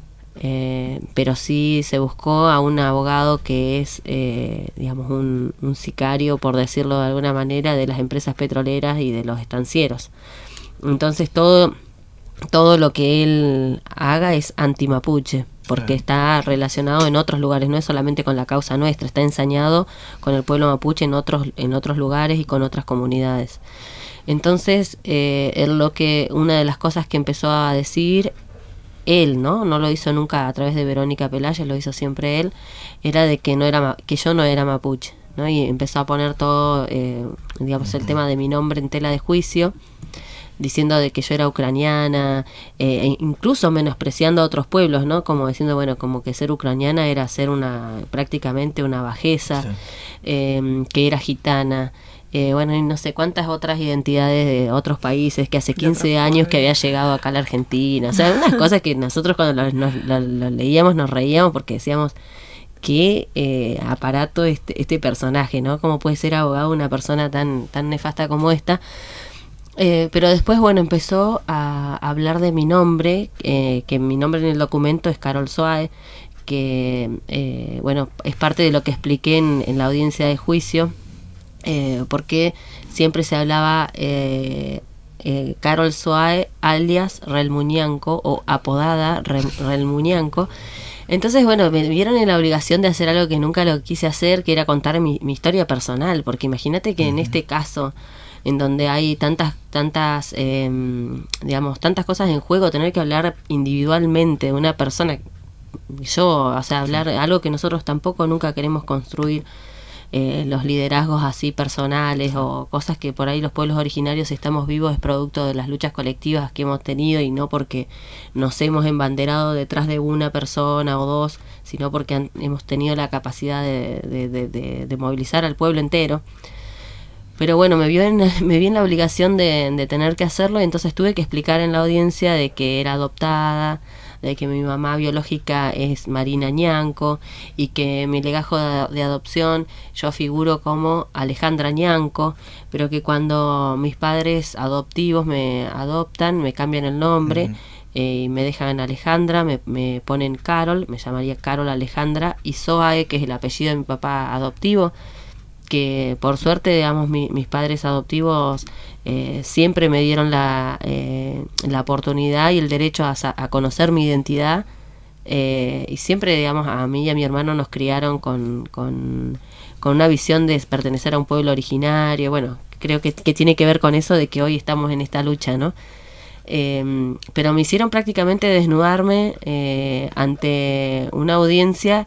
eh, pero sí se buscó a un abogado que es, eh, digamos, un, un sicario, por decirlo de alguna manera, de las empresas petroleras y de los estancieros. Entonces todo, todo lo que él haga es anti-mapuche, porque está relacionado en otros lugares, no es solamente con la causa nuestra, está ensañado con el pueblo mapuche en otros en otros lugares y con otras comunidades. Entonces, eh, él lo que una de las cosas que empezó a decir él, no no lo hizo nunca a través de Verónica Pelayes, lo hizo siempre él, era de que no era que yo no era mapuche, ¿no? Y empezó a poner todo, eh, digamos, el tema de mi nombre en tela de juicio, diciendo de que yo era ucraniana, eh, incluso menospreciando a otros pueblos, ¿no? Como diciendo, bueno, como que ser ucraniana era ser una, prácticamente una bajeza, sí, eh, que era gitana, eh, bueno, y no sé cuántas otras identidades de otros países, que hace quince años que había llegado acá a la Argentina, o sea, unas cosas que nosotros cuando lo, nos, lo, lo leíamos nos reíamos porque decíamos, qué eh, aparato este, este personaje, ¿no? ¿Cómo puede ser abogado una persona tan, tan nefasta como esta? Eh, pero después, bueno, empezó a hablar de mi nombre, eh, que mi nombre en el documento es Carol Soae, que, eh, bueno, es parte de lo que expliqué en, en la audiencia de juicio, eh, porque siempre se hablaba eh, eh, Carol Soae alias Relmuñanco o apodada Relmuñanco. Entonces, bueno, me vieron en la obligación de hacer algo que nunca lo quise hacer, que era contar mi, mi historia personal, porque imagínate que en este caso, en donde hay tantas, tantas, eh, digamos, tantas cosas en juego, tener que hablar individualmente de una persona, yo, o sea, hablar algo que nosotros tampoco nunca queremos construir, eh, los liderazgos así personales o cosas que por ahí los pueblos originarios estamos vivos es producto de las luchas colectivas que hemos tenido y no porque nos hemos embanderado detrás de una persona o dos, sino porque han, hemos tenido la capacidad de, de, de, de, de movilizar al pueblo entero. Pero bueno, me vio en, me vi en la obligación de, de tener que hacerlo, y entonces tuve que explicar en la audiencia de que era adoptada, de que mi mamá biológica es Marina Ñanco y que mi legajo de, de adopción yo figuro como Alejandra Ñanco, pero que cuando mis padres adoptivos me adoptan, me cambian el nombre. Uh-huh. Eh, me dejan Alejandra, me, me ponen Carol, me llamaría Carol Alejandra, y Soae, que es el apellido de mi papá adoptivo, que por suerte, digamos, mi, mis padres adoptivos eh, siempre me dieron la, eh, la oportunidad y el derecho a, a conocer mi identidad, eh, y siempre, digamos, a mí y a mi hermano nos criaron con, con, con una visión de pertenecer a un pueblo originario. Bueno, creo que, que tiene que ver con eso de que hoy estamos en esta lucha, ¿no? Eh, pero me hicieron prácticamente desnudarme eh, ante una audiencia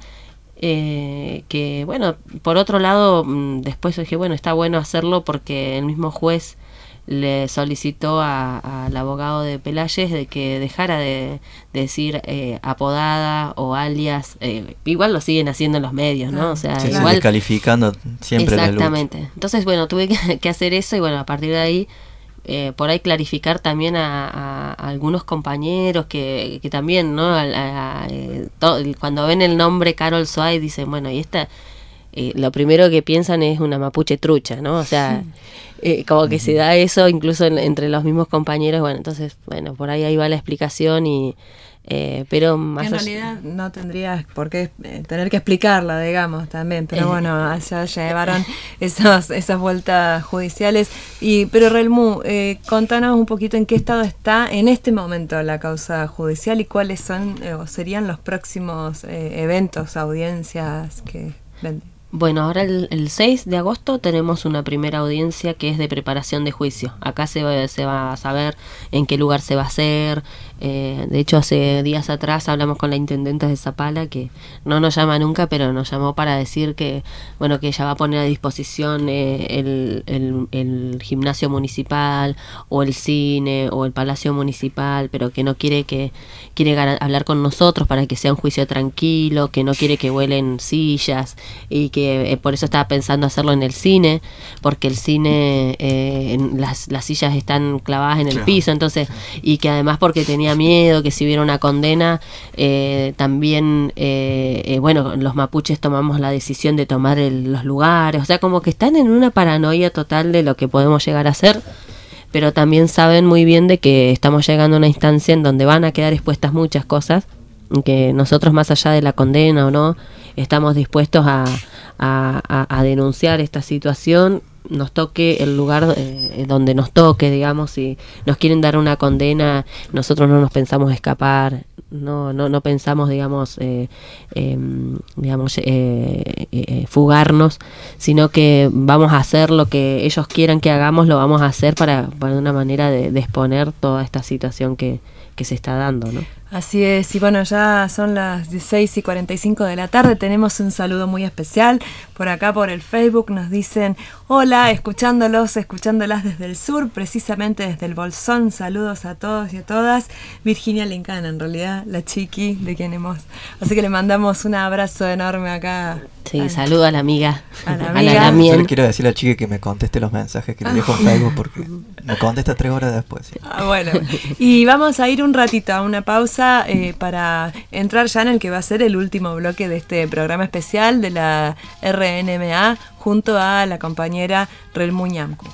eh, que, bueno, por otro lado, después dije, bueno, está bueno hacerlo porque el mismo juez le solicitó a, al abogado de Pelayes de que dejara de, de decir eh, apodada o alias. Eh, igual lo siguen haciendo en los medios, ¿no? O sea,
sí,
igual,
sí, descalificando siempre la lucha.
Exactamente. Entonces, bueno, tuve que, que hacer eso y bueno, a partir de ahí Eh, por ahí clarificar también a, a, a algunos compañeros que, que también, ¿no? A, a, a, eh, to, cuando ven el nombre Carol Soae dicen, bueno, y esta, eh, lo primero que piensan es una mapuche trucha, ¿no? O sea, eh, como que uh-huh. se da eso incluso en, entre los mismos compañeros. Bueno, entonces, bueno, por ahí ahí va la explicación y Eh, pero más
en realidad no tendrías por qué eh, tener que explicarla, digamos, también, pero eh, bueno, allá llevaron esos, esas vueltas judiciales. Y pero Relmu, eh, contanos un poquito en qué estado está en este momento la causa judicial y cuáles son eh, o serían los próximos eh, eventos, audiencias que ven.
Bueno, ahora el, el seis de agosto tenemos una primera audiencia que es de preparación de juicio. Acá se va, se va a saber en qué lugar se va a hacer. Eh, de hecho, hace días atrás hablamos con la intendenta de Zapala, que no nos llama nunca, pero nos llamó para decir que, bueno, que ella va a poner a disposición eh, el, el, el gimnasio municipal o el cine o el palacio municipal, pero que no quiere que quiere hablar con nosotros para que sea un juicio tranquilo, que no quiere que vuelen sillas y que Eh, por eso estaba pensando hacerlo en el cine, porque el cine eh, en las, las sillas están clavadas en el claro. piso, entonces, y que además porque tenía miedo que si hubiera una condena eh, también eh, eh, bueno, los mapuches tomamos la decisión de tomar el, los lugares, o sea, como que están en una paranoia total de lo que podemos llegar a hacer, pero también saben muy bien de que estamos llegando a una instancia en donde van a quedar expuestas muchas cosas, que nosotros, más allá de la condena o no, estamos dispuestos a A, a, a denunciar esta situación, nos toque el lugar eh, donde nos toque, digamos. Si nos quieren dar una condena, nosotros no nos pensamos escapar, no no no pensamos, digamos, eh, eh, digamos eh, eh, fugarnos, sino que vamos a hacer lo que ellos quieran que hagamos, lo vamos a hacer para, para una manera de, de exponer toda esta situación que, que se está dando, ¿no?
Así es, y bueno, ya son las dieciséis y cuarenta y cinco de la tarde, tenemos un saludo muy especial por acá por el Facebook, nos dicen, hola, escuchándolos, escuchándolas desde el sur, precisamente desde el Bolsón, saludos a todos y a todas, Virginia Lincana, en realidad, la chiqui de quien hemos, así que le mandamos un abrazo enorme acá.
Sí, a, saludo a la amiga,
a la amiga.
A la Yo le quiero decir a la chiqui que me conteste los mensajes que le dejo en Facebook porque me contesta tres horas después. ¿Sí?
Ah, bueno, y vamos a ir un ratito a una pausa eh, para entrar ya en el que va a ser el último bloque de este programa especial de la R N M A junto a la compañera Relmuñanco.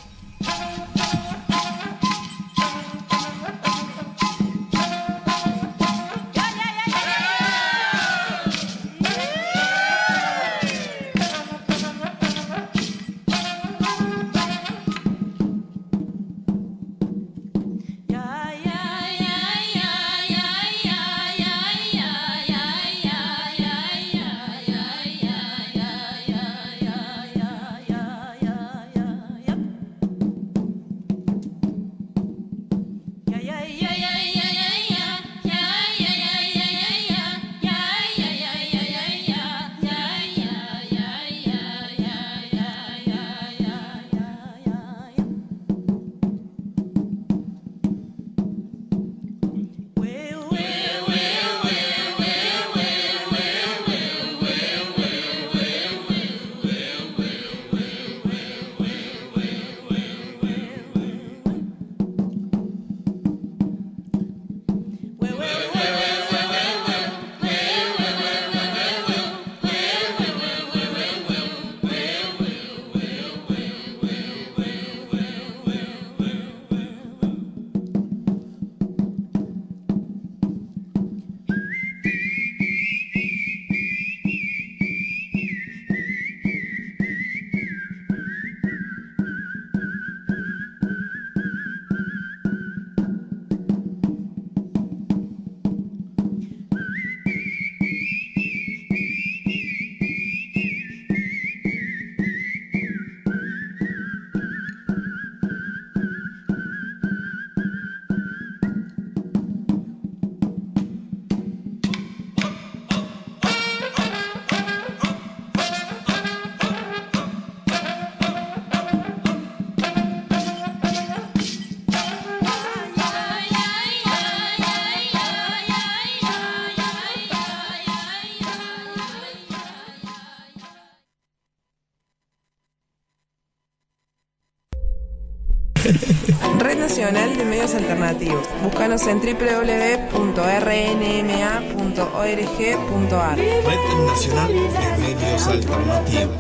Red Nacional de Medios Alternativos. Búscanos en doble u doble u doble u punto r n m a punto org punto a r.
Red Nacional de Medios Alternativos.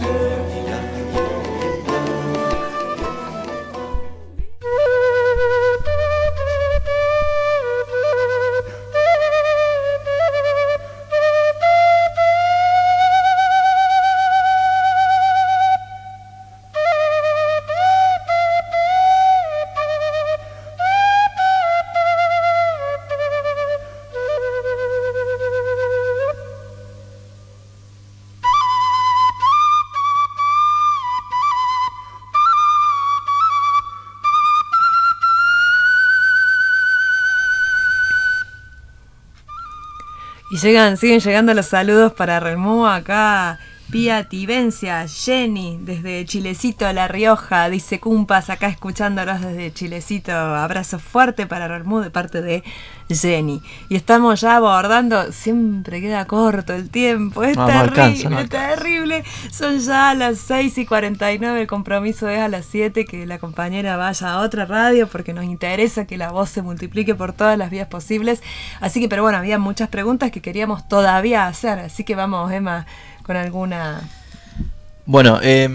Y llegan, siguen llegando los saludos para Relmú. Acá Pía Tivencia, Jenny desde Chilecito, La Rioja, dice Cumpas, acá escuchándolos desde Chilecito. Abrazo fuerte para Relmú de parte de Jenny. Y estamos ya abordando, siempre queda corto el tiempo, es
no,
terrible,
no alcanza, no
es terrible. Son ya las seis y cuarenta y nueve, el compromiso es a las siete, que la compañera vaya a otra radio porque nos interesa que la voz se multiplique por todas las vías posibles. Así que, pero bueno, había muchas preguntas que queríamos todavía hacer, así que vamos, Emma, con alguna...
Bueno, eh,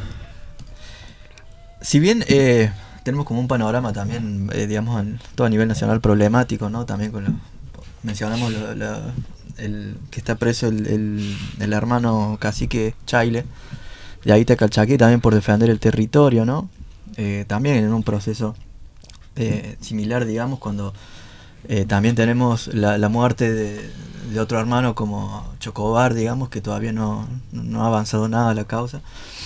si bien eh, tenemos como un panorama también, eh, digamos, en todo a nivel nacional problemático, ¿no? También con lo, mencionamos lo, lo, el que está preso el, el, el hermano cacique Chaile, de Aita Calchaquí, también por defender el territorio, ¿no? Eh, también en un proceso eh, similar, digamos, cuando eh, también tenemos la, la muerte de, de otro hermano como Chocobar, digamos, que todavía no, no ha avanzado nada la causa.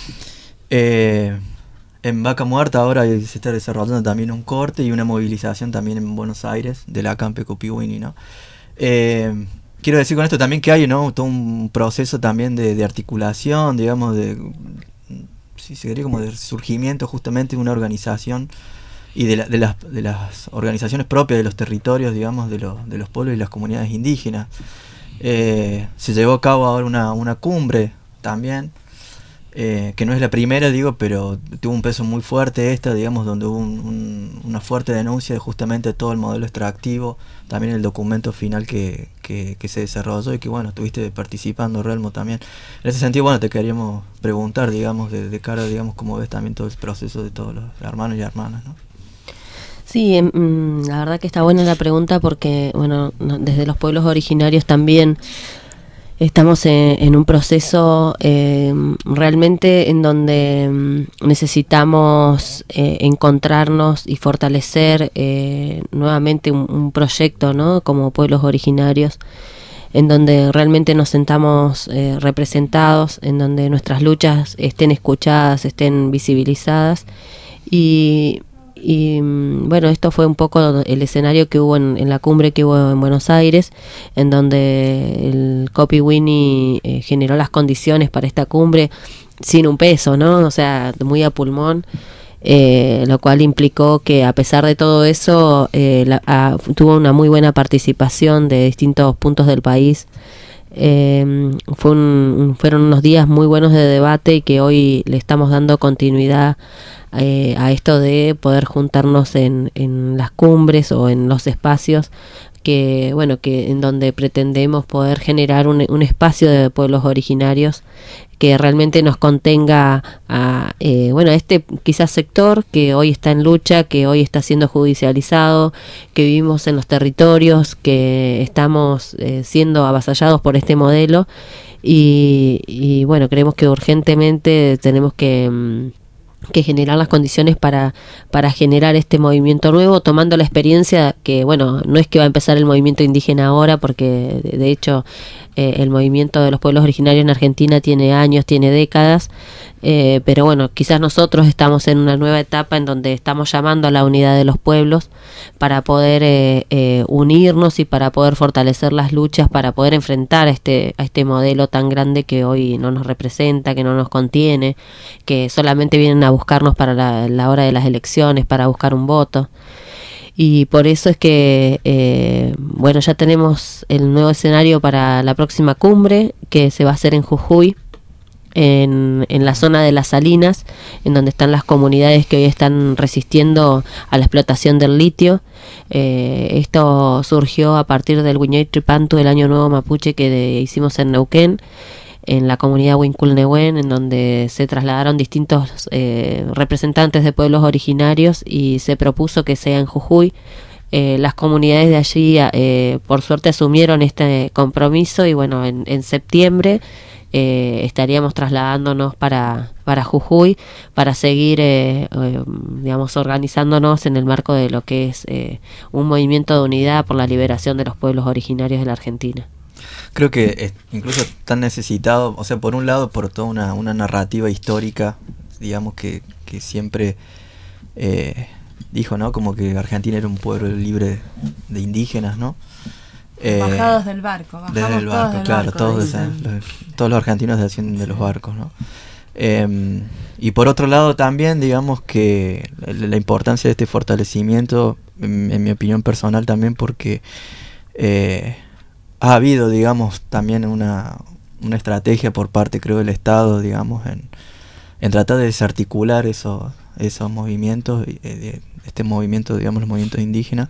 Eh, en Vaca Muerta ahora se está desarrollando también un corte y una movilización también en Buenos Aires de la Acampe Copiwini, ¿no? Eh, quiero decir con esto también que hay, ¿no?, todo un proceso también de, de articulación, digamos, de, sí, se diría como de surgimiento justamente de una organización y de, la, de, las, de las organizaciones propias de los territorios, digamos, de, lo, de los pueblos y las comunidades indígenas. Eh, se llevó a cabo ahora una, una cumbre también, eh, que no es la primera, digo, pero tuvo un peso muy fuerte esta, digamos, donde hubo un, un, una fuerte denuncia de justamente todo el modelo extractivo, también el documento final que, que, que se desarrolló y que, bueno, estuviste participando, Relmo, también. En ese sentido, bueno, te queríamos preguntar, digamos, de, de cara, digamos, cómo ves también todo el proceso de todos los hermanos y hermanas, ¿no?
Sí, mm, la verdad que está buena la pregunta porque, bueno, no, desde los pueblos originarios también estamos en, en un proceso eh, realmente en donde mm, necesitamos eh, encontrarnos y fortalecer eh, nuevamente un, un proyecto, ¿no?, como pueblos originarios, en donde realmente nos sentamos eh, representados, en donde nuestras luchas estén escuchadas, estén visibilizadas. Y Y bueno, esto fue un poco el escenario que hubo en, en la cumbre que hubo en Buenos Aires, en donde el Copiwini eh, generó las condiciones para esta cumbre sin un peso, ¿no? O sea, muy a pulmón, eh, lo cual implicó que a pesar de todo eso eh, la, a, tuvo una muy buena participación de distintos puntos del país. Eh, fue un, fueron unos días muy buenos de debate y que hoy le estamos dando continuidad eh, a esto de poder juntarnos en, en las cumbres o en los espacios que, bueno, que en donde pretendemos poder generar un, un espacio de pueblos originarios que realmente nos contenga a, eh, bueno, a este quizás sector que hoy está en lucha, que hoy está siendo judicializado, que vivimos en los territorios, que estamos eh, siendo avasallados por este modelo y, y bueno, creemos que urgentemente tenemos que... Mm, que generar las condiciones para para generar este movimiento nuevo, tomando la experiencia que, bueno, no es que va a empezar el movimiento indígena ahora, porque de, de hecho eh, el movimiento de los pueblos originarios en Argentina tiene años, tiene décadas, eh, pero bueno, quizás nosotros estamos en una nueva etapa en donde estamos llamando a la unidad de los pueblos para poder eh, eh, unirnos y para poder fortalecer las luchas, para poder enfrentar a este, a este modelo tan grande que hoy no nos representa, que no nos contiene, que solamente vienen a buscarnos para la, la hora de las elecciones, para buscar un voto. Y por eso es que, eh, bueno, ya tenemos el nuevo escenario para la próxima cumbre, que se va a hacer en Jujuy, en, en la zona de las Salinas, en donde están las comunidades que hoy están resistiendo a la explotación del litio. Eh, esto surgió a partir del Huiñay Tripantu, del Año Nuevo Mapuche, que de, hicimos en Neuquén, en la comunidad Huincul-Nehuen, en donde se trasladaron distintos eh, representantes de pueblos originarios y se propuso que sea en Jujuy. Eh, las comunidades de allí, eh, por suerte, asumieron este compromiso y bueno, en, en septiembre eh, estaríamos trasladándonos para, para Jujuy para seguir, eh, eh, digamos, organizándonos en el marco de lo que es eh, un movimiento de unidad por la liberación de los pueblos originarios de la Argentina.
Creo que es incluso tan necesitado, o sea, por un lado, por toda una, una narrativa histórica, digamos, que, que siempre eh, dijo, ¿no? Como que Argentina era un pueblo libre de indígenas, ¿no?
Eh, bajados del barco, bajamos
desde el barco,
todos del
claro,
barco,
todos, desde, los, todos los argentinos descienden de los barcos, ¿no? Eh, y por otro lado también, digamos que la, la importancia de este fortalecimiento, en, en mi opinión personal también, porque eh, ha habido, digamos, también una, una estrategia por parte, creo, del Estado, digamos, en, en tratar de desarticular esos, esos movimientos, eh, este movimiento, digamos, los movimientos indígenas,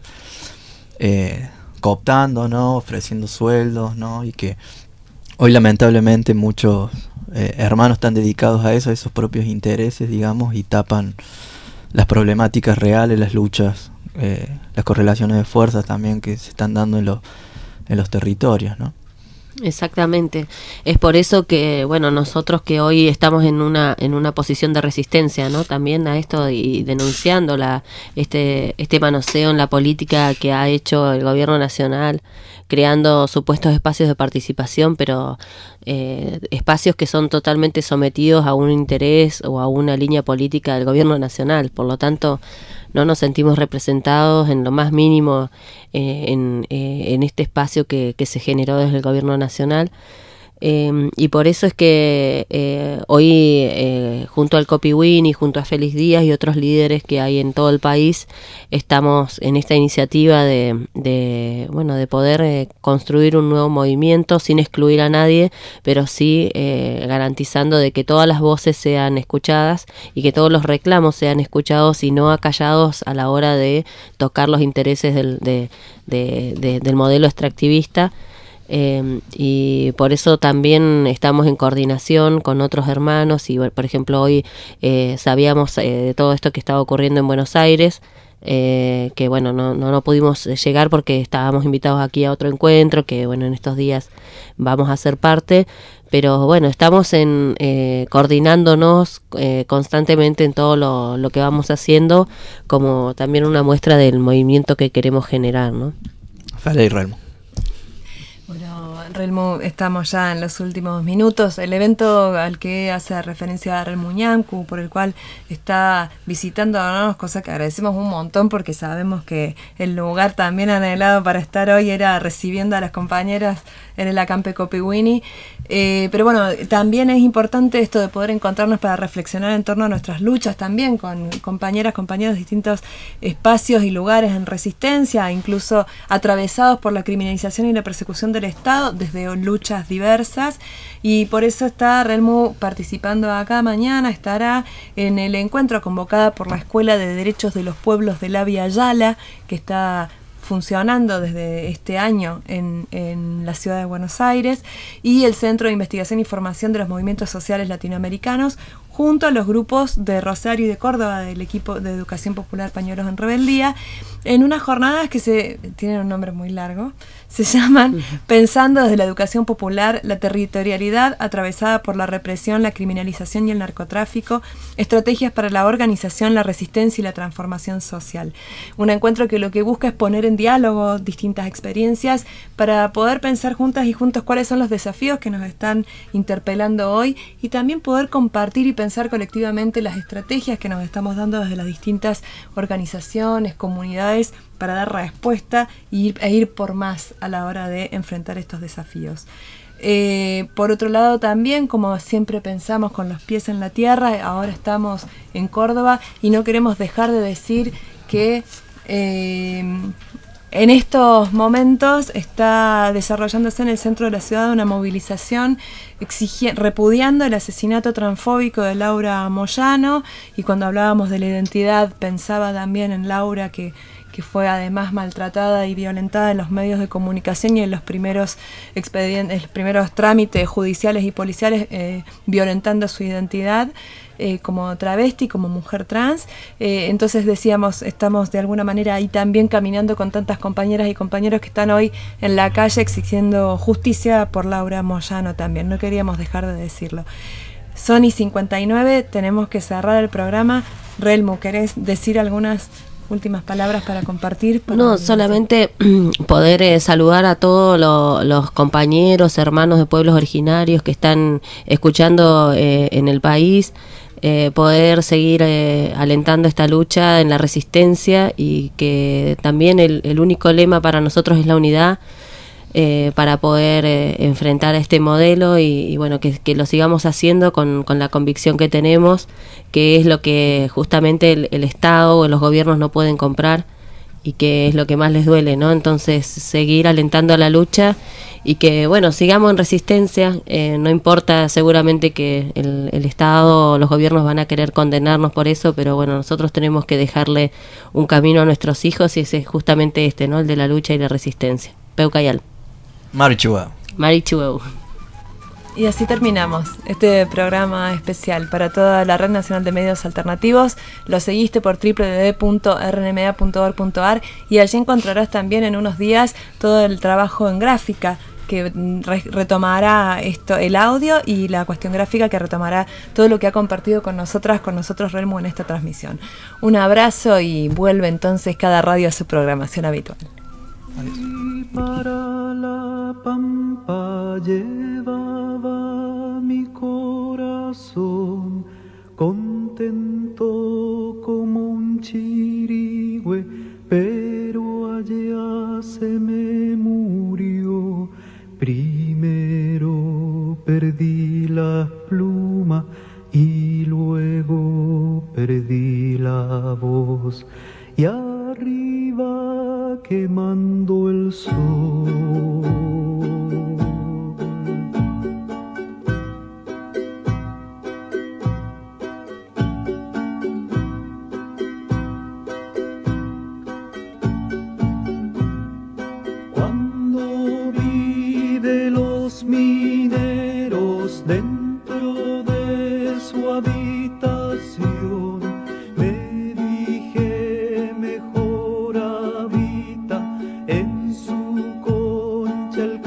eh, cooptando, ¿no? Ofreciendo sueldos, ¿no? Y que hoy lamentablemente muchos eh, hermanos están dedicados a eso, a esos propios intereses, digamos, y tapan las problemáticas reales, las luchas, eh, las correlaciones de fuerzas también que se están dando en los en los territorios, ¿no?
Exactamente. Es por eso que, bueno, nosotros que hoy estamos en una en una posición de resistencia, ¿no? También a esto y denunciando la este este manoseo en la política que ha hecho el gobierno nacional, creando supuestos espacios de participación, pero eh, espacios que son totalmente sometidos a un interés o a una línea política del gobierno nacional. Por lo tanto, no nos sentimos representados en lo más mínimo eh, en, eh, en este espacio que, que se generó desde el gobierno nacional. Eh, y por eso es que eh, hoy, eh, junto al Copiwin y junto a Félix Díaz y otros líderes que hay en todo el país, estamos en esta iniciativa de, de bueno, de poder eh, construir un nuevo movimiento sin excluir a nadie, pero sí eh, garantizando de que todas las voces sean escuchadas y que todos los reclamos sean escuchados y no acallados a la hora de tocar los intereses del, de, de, de, del modelo extractivista. Eh, y por eso también estamos en coordinación con otros hermanos y, por ejemplo, hoy eh, sabíamos eh, de todo esto que estaba ocurriendo en Buenos Aires, eh, que bueno, no, no, no pudimos llegar porque estábamos invitados aquí a otro encuentro, que bueno, en estos días vamos a ser parte, pero bueno, estamos en eh, coordinándonos eh, constantemente en todo lo, lo que vamos haciendo, como también una muestra del movimiento que queremos generar, ¿no?
Fala y Relmo.
Bueno, Relmo, estamos ya en los últimos minutos. El evento al que hace referencia a Relmo Ñancu, por el cual está visitándonos, cosa que agradecemos un montón porque sabemos que el lugar también anhelado para estar hoy era recibiendo a las compañeras en el acampe Copiwini. Eh, pero bueno, también es importante esto de poder encontrarnos para reflexionar en torno a nuestras luchas también con compañeras, compañeros de distintos espacios y lugares en resistencia, incluso atravesados por la criminalización y la persecución del Estado desde luchas diversas, y por eso está Relmo participando acá mañana, estará en el encuentro convocada por la Escuela de Derechos de los Pueblos de la Via Yala, que está funcionando desde este año en, en la ciudad de Buenos Aires, y el Centro de Investigación y Formación de los Movimientos Sociales Latinoamericanos, junto a los grupos de Rosario y de Córdoba del equipo de Educación Popular Pañuelos en Rebeldía, en unas jornadas que se tienen un nombre muy largo, se llaman uh-huh. Pensando desde la Educación Popular, la territorialidad atravesada por la represión, la criminalización y el narcotráfico, estrategias para la organización, la resistencia y la transformación social. Un encuentro que lo que busca es poner en diálogo distintas experiencias para poder pensar juntas y juntos cuáles son los desafíos que nos están interpelando hoy, y también poder compartir y pensar colectivamente las estrategias que nos estamos dando desde las distintas organizaciones, comunidades, para dar respuesta y ir, e ir por más a la hora de enfrentar estos desafíos. Eh, por otro lado también, como siempre pensamos con los pies en la tierra, ahora estamos en Córdoba y no queremos dejar de decir que eh, En estos momentos está desarrollándose en el centro de la ciudad una movilización exigi- repudiando el asesinato transfóbico de Laura Moyano, y cuando hablábamos de la identidad pensaba también en Laura, que, que fue además maltratada y violentada en los medios de comunicación y en los primeros expedientes, los primeros trámites judiciales y policiales, eh, violentando su identidad. Eh, como travesti, como mujer trans. Eh, entonces decíamos, estamos de alguna manera ahí también caminando con tantas compañeras y compañeros que están hoy en la calle exigiendo justicia por Laura Moyano también. No queríamos dejar de decirlo. Son y cincuenta y nueve, tenemos que cerrar el programa. Relmu, ¿querés decir algunas últimas palabras para compartir? Para
no, solamente poder eh, saludar a todos lo, los compañeros, hermanos de pueblos originarios que están escuchando eh, en el país. Eh, poder seguir eh, alentando esta lucha en la resistencia, y que también el, el único lema para nosotros es la unidad, eh, para poder eh, enfrentar a este modelo, y, y bueno, que, que lo sigamos haciendo con, con la convicción que tenemos, que es lo que justamente el, el Estado o los gobiernos no pueden comprar, y que es lo que más les duele, ¿no? Entonces, seguir alentando a la lucha, y que, bueno, sigamos en resistencia. Eh, no importa, seguramente que el, el Estado o los gobiernos van a querer condenarnos por eso, pero bueno, nosotros tenemos que dejarle un camino a nuestros hijos, y ese es justamente este, ¿no? El de la lucha y la resistencia. Peucayal.
Marichuau.
Marichuau.
Y así terminamos este programa especial para toda la Red Nacional de Medios Alternativos. Lo seguiste por doble u doble u doble u punto r n m a punto org punto a r, y allí encontrarás también en unos días todo el trabajo en gráfica que re- retomará esto, el audio, y la cuestión gráfica que retomará todo lo que ha compartido con nosotras, con nosotros Relmu, en esta transmisión. Un abrazo, y vuelve entonces cada radio a su programación habitual.
Y para la pampa llevaba mi corazón, contento como un chirigüe, pero allá se me murió. Primero perdí la pluma y luego perdí la voz, y arriba quemando el sol. Cuando vi de los mineros dentro de su habitación, me dije mejor habita en su concha el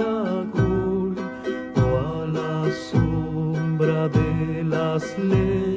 caracol, o a la sombra de las leyes